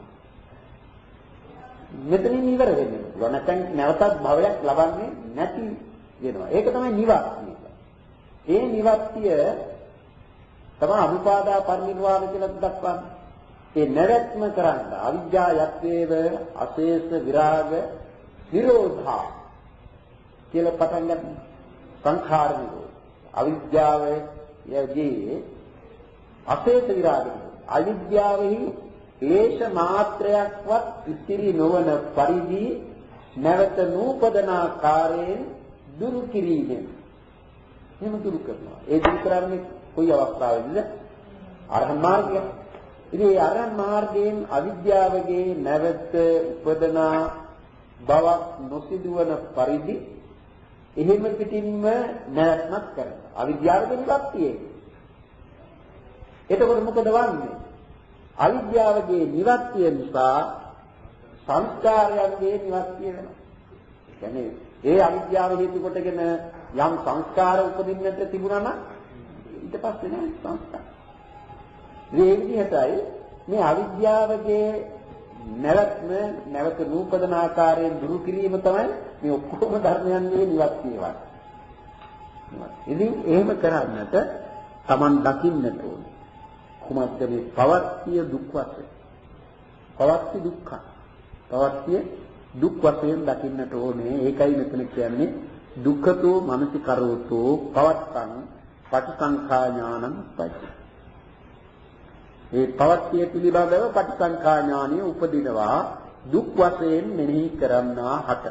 මෙතනින් ඉවර වෙන්නේ. නැත්නම් නැවතත් භවයක් ලබන්නේ නැති වෙනවා. ඒක තමයි නිවත්තිය. ඒ නිවත්තිය තමයි අනුපාදා පරිනිර්වාණ කියලා දක්වන්නේ. ඒ නැවැත්ම කරන්න අවිජ්ජා යත්වේව අශේෂ විරාග නිරෝධා කියලා පටන් ගන්න. සංඛාර නිරෝධ. අවිද්‍යාවේදී අශේෂ විරාග. අවිද්‍යාවෙහි ක්ලේශ මාත්‍රයක්වත් ඉතිරි නොවන පරිදි නැවත නූපදනාකාරයෙන් දුරු කිරීමෙන් එහෙම දුරු කරනවා. ඒ දුරු කරන්නේ කොයි අවස්ථාවේද? අරහත් මාර්ගය. ඉතින් මේ අරහත් මාර්ගයෙන් අවිද්‍යාවගේ නැවත උපදනා බවක් නොසිදුවන පරිදි එහෙම පිටින්ම නැවැත්මක් කරනවා. අවිද්‍යාවගේ නිවත්තියේ. එතකොට මොකද වන්නේ? අවිද්‍යාවගේ නිවත්තිය නිසා සංස්කාරයන්ගේ නිවත්තිය වෙනවා. ඒ කියන්නේ ඒ අවිද්‍යාව හේතු කොටගෙන යම් සංස්කාර උපදින්නට තිබුණා නම් ඊට පස්සේ නෑ සංස්කාර. මේ විදිහටයි මේ අවිද්‍යාවගේ නැවැත්ම නැවත නූපදන ආකාරයෙන් දුරු කිරීම තමයි මේ ඔක්කොම ධර්මයන්ගේ නිවත්තිය වන්නේ. ඉතින් එහෙම කරන්නට Taman දකින්නට ඕනේ. කුමක්ද මේ පවත්තිය දුක් වශයෙන්? පවත්ති දුක්ඛ. පවත්තිය දුක් වශයෙන් දකින්නට ඕනේ. ඒකයි මෙතන කියන්නේ දුක්ඛතෝ මනසිකරෝතෝ පවත්තං පටිසංඛා ඥානං පච්ච. ඒ පවත්තිය පිළිබඳව පටිසංඛා ඥානිය උපදිනවා දුක් වශයෙන් මෙනෙහි කරන්නා හට.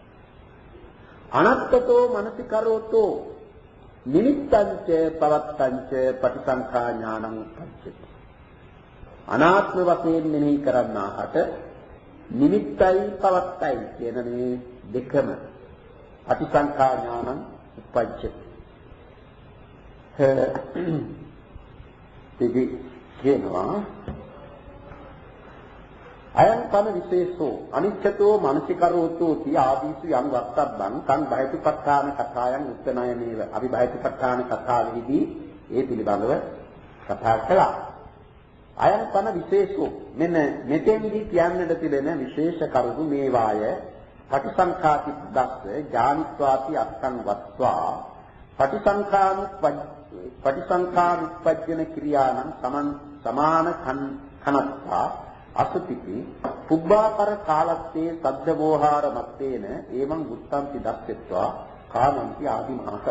අනත්තතෝ මනසිකරෝතෝ නිමිත්තංච පවත්තංච පටිසංඛා ඥානං පච්ච. අනාත්ම වශයෙන් මෙනෙහි කරන්නා හට නිමිත්තයි පවත්තයි කියන මේ දෙකම අටිසංඛා ඥානං උපජ්ජති. ඉති කියනවා අයං කන විශේෂෝ අනිච්චතෝ මනසිකරෝතෝ තිය ආදීසු යම් වත්තබ්බං කන් බයතුපත්තාන කථායන් උත්තනයනේව අපි බයතුපත්තාන කතාවේදී ඒ පිළිබඳව කතා කළා. අයං කන විශේෂෝ මෙන්න මෙතෙන්දී කියන්නට තිබෙන විශේෂ කරුණු මේවාය පටිසංඛාති දස්ස ඥානිත්වාති අත්තං වත්වා පටිසංඛානුප්පජ්ජ පටිසංඛානුප්පජ්ජන ක්‍රියානම් සමන් සමාන කනත්තා අසුතිපි පුබ්බාකර කාලත්තේ සද්ද වෝහාර මත්තේන එවං උත්තම්පි දස්සෙත්වා කාමන්ති ආදිමාස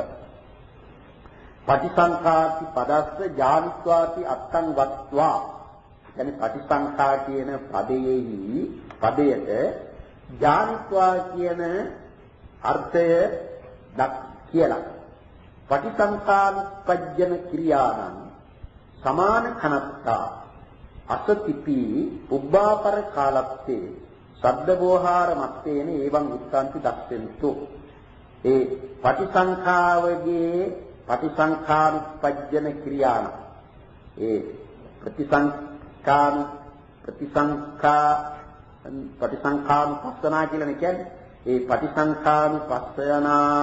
පටිසංඛාති පදස්ස ඥානිත්වාති අත්තං වත්වා කියන්නේ පටිසංඛා කියන පදයේහි පදයට ඥානිත්වා කියන අර්ථය දක් කියලා පටිසංඛානුප්පජ්ජන ක්‍රියානම් සමාන කනත්තා අසතිපි උබ්බාපර කාලත්තේ සද්ද වෝහාර මත්තේන එවං උත්තන්ති දක්ෂෙන්තු ඒ පටිසංඛාවගේ පටිසංඛානුප්පජ්ජන ක්‍රියාන ඒ ප්‍රතිසංඛාන ප්‍රතිසංඛා පටිසංඛානුපස්සනා කියලා කියන්නේ ඒ පටිසංඛානුපස්සනා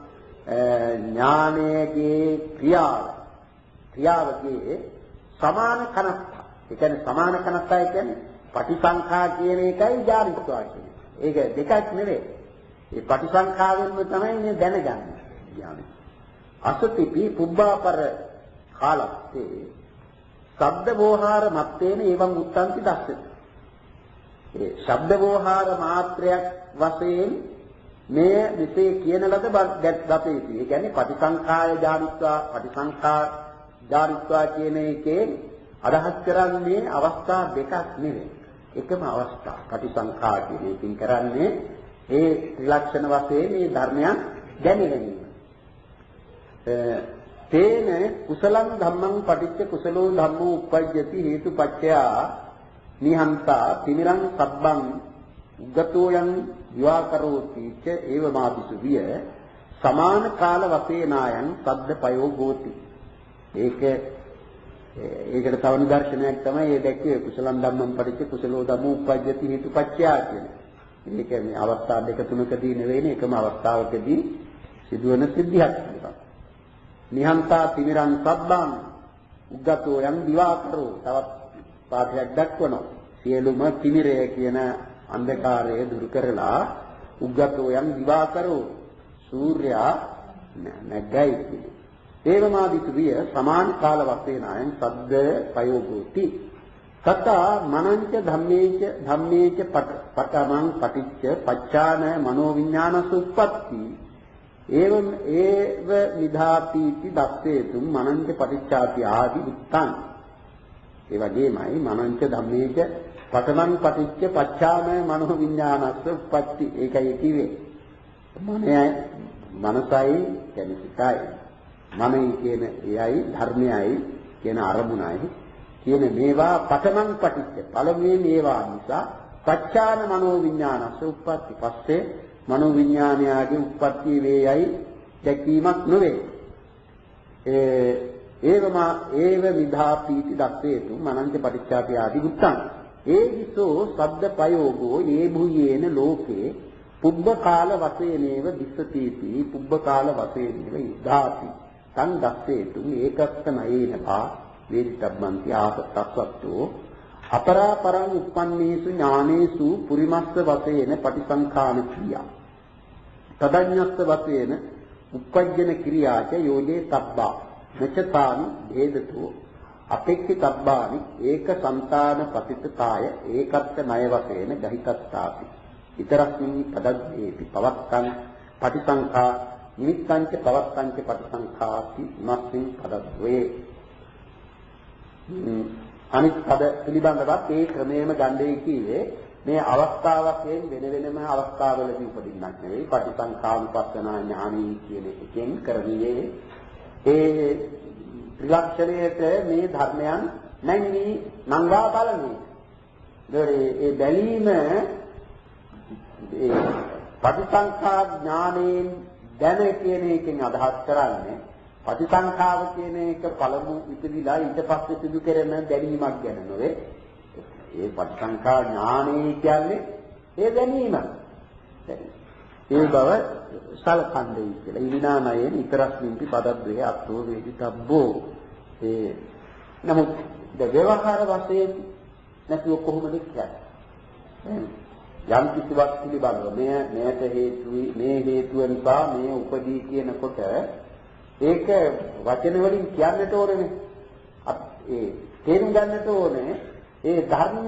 ඥානයේ ක්‍රියාව ක්‍රියාවගේ සමාන කනත්තා. ඒ කියන්නේ සමාන කනත්තා කියන්නේ පටිසංඛා කියන එකයි ඥානිත්වා කියන්නේ. ඒක දෙකක් නෙවෙයි. ඒ පටිසංඛාවෙන්ම තමයි මේ දැනගන්නේ. ඥානෙ. අසතිපි පුබ්බාපර කාලත්තේ ශබ්ද වෝහාර මත්තේන එවං උත්තන්ති දස්සති. ඒ ශබ්ද වෝහාර මාත්‍රයක් වශයෙන් මේ විසේ කියන ලද දතේති. ඒ කියන්නේ පටිසංඛාය ඥානිත්වා පටිසංඛා ඥානිත්වා කියන එකේ අදහස් කරන්නේ අවස්ථා දෙකක් නෙවෙයි. එකම අවස්ථා. පටිසංඛා කියන එකකින් කරන්නේ ඒ ත්‍රිලක්ෂණ වශයෙන් මේ ධර්මයන් දැනගැනීම. තේන කුසලං ධම්මං පටිච්ච කුසලෝ ධම්මෝ උප්පජ්ජති හේතුපච්චයා නිහන්තා තිමිරං සබ්බං උගතෝ යං විවාකරෝති ච ඒව මාදිසු විය සමාන කාල වශයෙන්ායන් සද්ද පයෝ ගෝති. ඒක ඒකට තව නිදර්ශනයක් තමයි මේ දැක්කේ කුසලං ධම්මං පටිච්ච කුසලෝ ධම්මෝ උප්පජ්ජති හේතුපච්චයා කියන. මේක මේ අවස්ථා දෙක තුනකදී නෙවෙයි එකම අවස්ථාවකදී සිදුවන සිද්ධියක්. නිහන්තා තිමිරං සබ්බං උග්ගතෝ යම් දිවාකරෝ තවත් පාඨයක් දක්වනවා. සියලුම තිමිරය කියන අන්ධකාරය දුරු කරලා උග්ගතෝ යම් දිවාකරෝ සූර්යා නැගයි කියන. ඒවමාදිත විය සමාන කාල වශයෙන් අයන් සද්ද පයෝගෝති. තථා මනංච ධම්මේච ධම්මේච පඨමං පටිච්ච පච්චාන මනෝවිඥානස උප්පත්ති එවං ඒව නිධාපීති දස්සේතු මනංච පටිච්චාති ආදි උත්තං. ඒ වගේමයි මනංච ධම්මේච පඨමං පටිච්ච පච්චාන මනෝවිඥානස උප්පත්ති. ඒකයි කිව්වේ. මනයයි මනසයි කියන්නේ සිතයි. මනයි කියන එයයි ධර්මයයි කියන අරමුණයි කියන මේවා පඨමං පටිච්ච පළමුවෙන් මේවා නිසා පච්චාන මනෝවිඥානස උප්පත්ති. පස්සේ මනෝවිඥානයාගේ උප්පත්ති වේයයි දැකීමක් නොවේ. ඒ ඒවම ඒව විධාපීති දස්සේතු මනංච පටිච්චාපි ආදි උත්තං. ඒ විසෝ සද්ද පයෝගෝ ඒ භුයේන ලෝකේ පුබ්බ කාල වශයෙන්ව දිස්සතිති පුබ්බ කාල වශයෙන්ව ඉදාති තං දස්සේතු ඒකස්ස නයේනපා වේදිතබ්බන්ති ආසත්තස්සත්තෝ අපරාපරං උප්පන්නේසු ඥානේසු පුරිමස්ස වශයෙන් පටිසංඛාන ක්‍රියා තදඤ්ඤස්ස වශයෙන් උප්පජ්ජන ක්‍රියාච යෝජේ තබ්බා නචතාන භේදතෝ අපෙක්ඛිතබ්බානි ඒක సంతాන පතිතකාය ඒකත්ත ණය වශයෙන් ගහිතත්තාපි ඊතරස්මින් පදද්දේපි පවත්තං පටිසංඛා නිමිත්තංච පවත්තංච පටිසංඛාති මස්මින් පදද්වේ. අනිත් පද පිළිබඳවත් ඒ ක්‍රමයේම ගන්නේ කීවේ මේ අවස්ථාවකෙන් වෙන වෙනම අවස්ථාවලදී උපදින්නක් නෙවෙයි පටිසංඛානුපස්සනා ඥානී කියන එකෙන් කරන්නේ ඒ ත්‍රිලක්ෂණයට මේ ධර්මයන් නැංගී නංවා බලන්නේ. ඒ බැලීම ඒ පටිසංඛා ඥානයෙන් දැන කියන එකෙන් අදහස් කරන්නේ පටිසංඛාව කියන එක පළමු ඉතිරිලා ඊට පස්සේ සිදු කරන දැනීමක් ගැන නොවේ. ඒ පටිසංඛා ඥානය කියන්නේ ඒ දැනීම. ඒ බව සලකන්නේ කියලා. ඊවිනානයෙන් ඉතරස්මින්පි පදද්වේ අත්ෝ වේදිතබ්බෝ. ඒ නමුත් ද ව්‍යවහාර වශයෙන් නැතුව කොහොමද කියන්නේ? යම් කිසිවක් පිළිබඳව මේ මේට හේතුයි මේ හේතුව නිසා මේ උපදී කියනකොට ඒක වචන වලින් කියන්නට ඕනේ. ඒ තේරුම් ගන්නට ඕනේ ඒ ධර්ම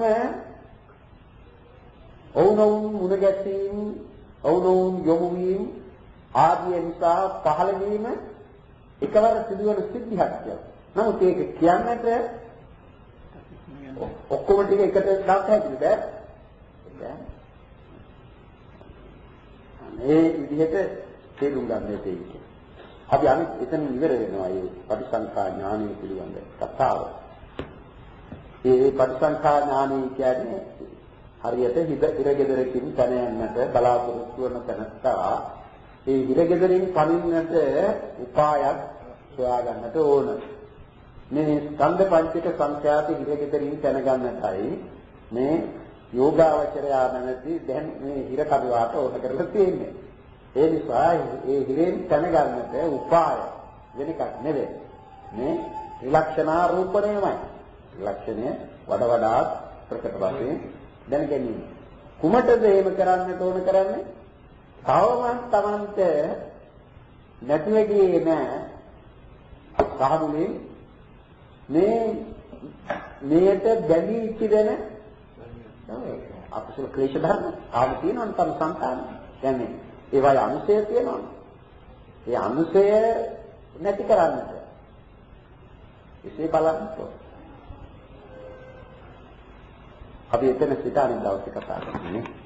ඔවුනොවුන් මුණ ගැසීම් ඔවුනොවුන් යොමු වීම ආදී නිසා පහළ වීම එකවර සිදුවන සිද්ධියක් කියලා. නමුත් ඒක කියන්නට ඔක්කොම ටික එකට දාන්න හැකිද බෑ. මේ විදිහට තේරුම් ගන්න තියෙන්නේ. අපි අනිත් එතන ඉවර වෙනවා මේ පටිසංඛා ඥානය පිළිබඳ කතාව. මේ පටිසංඛා ඥානය කියන්නේ හරියට හිත ඉරගෙදරකින් තන යන්නට බලාපොරොත්තු වන තැනත්තා ඒ ඉරගෙදරින් පනින්නට උපායක් සොයා ගන්නට ඕන. මේ ස්කන්ධ පංචක සංඛ්‍යාත ඉරගෙදරින් තන ගන්නටයි මේ යෝගාවචරයා නැති දැන් මේ හිර කඩුවාට ඕන කරලා තියෙන්නේ. ඒ නිසා ඒ හිරෙන් තන ගන්නට උපාය වෙන එකක් නෙවෙයි. මේ ත්‍රිලක්ෂණාරූපණයමයි. ත්‍රිලක්ෂණය වඩ වඩාත් ප්‍රකට වශයෙන් දැන ගැනීම. කුමටද එහෙම කරන්නට ඕන කරන්නේ? තවමත් Tamante නැති වෙන්නේ නැහැ. සාහමුනේ මේ මේට බැඳී ඉතිරෙන අකුසල ක්ලේශ ධර්ම ආව තියෙනවා නම් සංකාන. කියන්නේ ඒවයි අනුසය තියෙනවා. ඒ අනුසය නැති කරන්නට. එසේ බලන්න. අපි එතන සිතානේ දවසේ කතා කරන්නේ.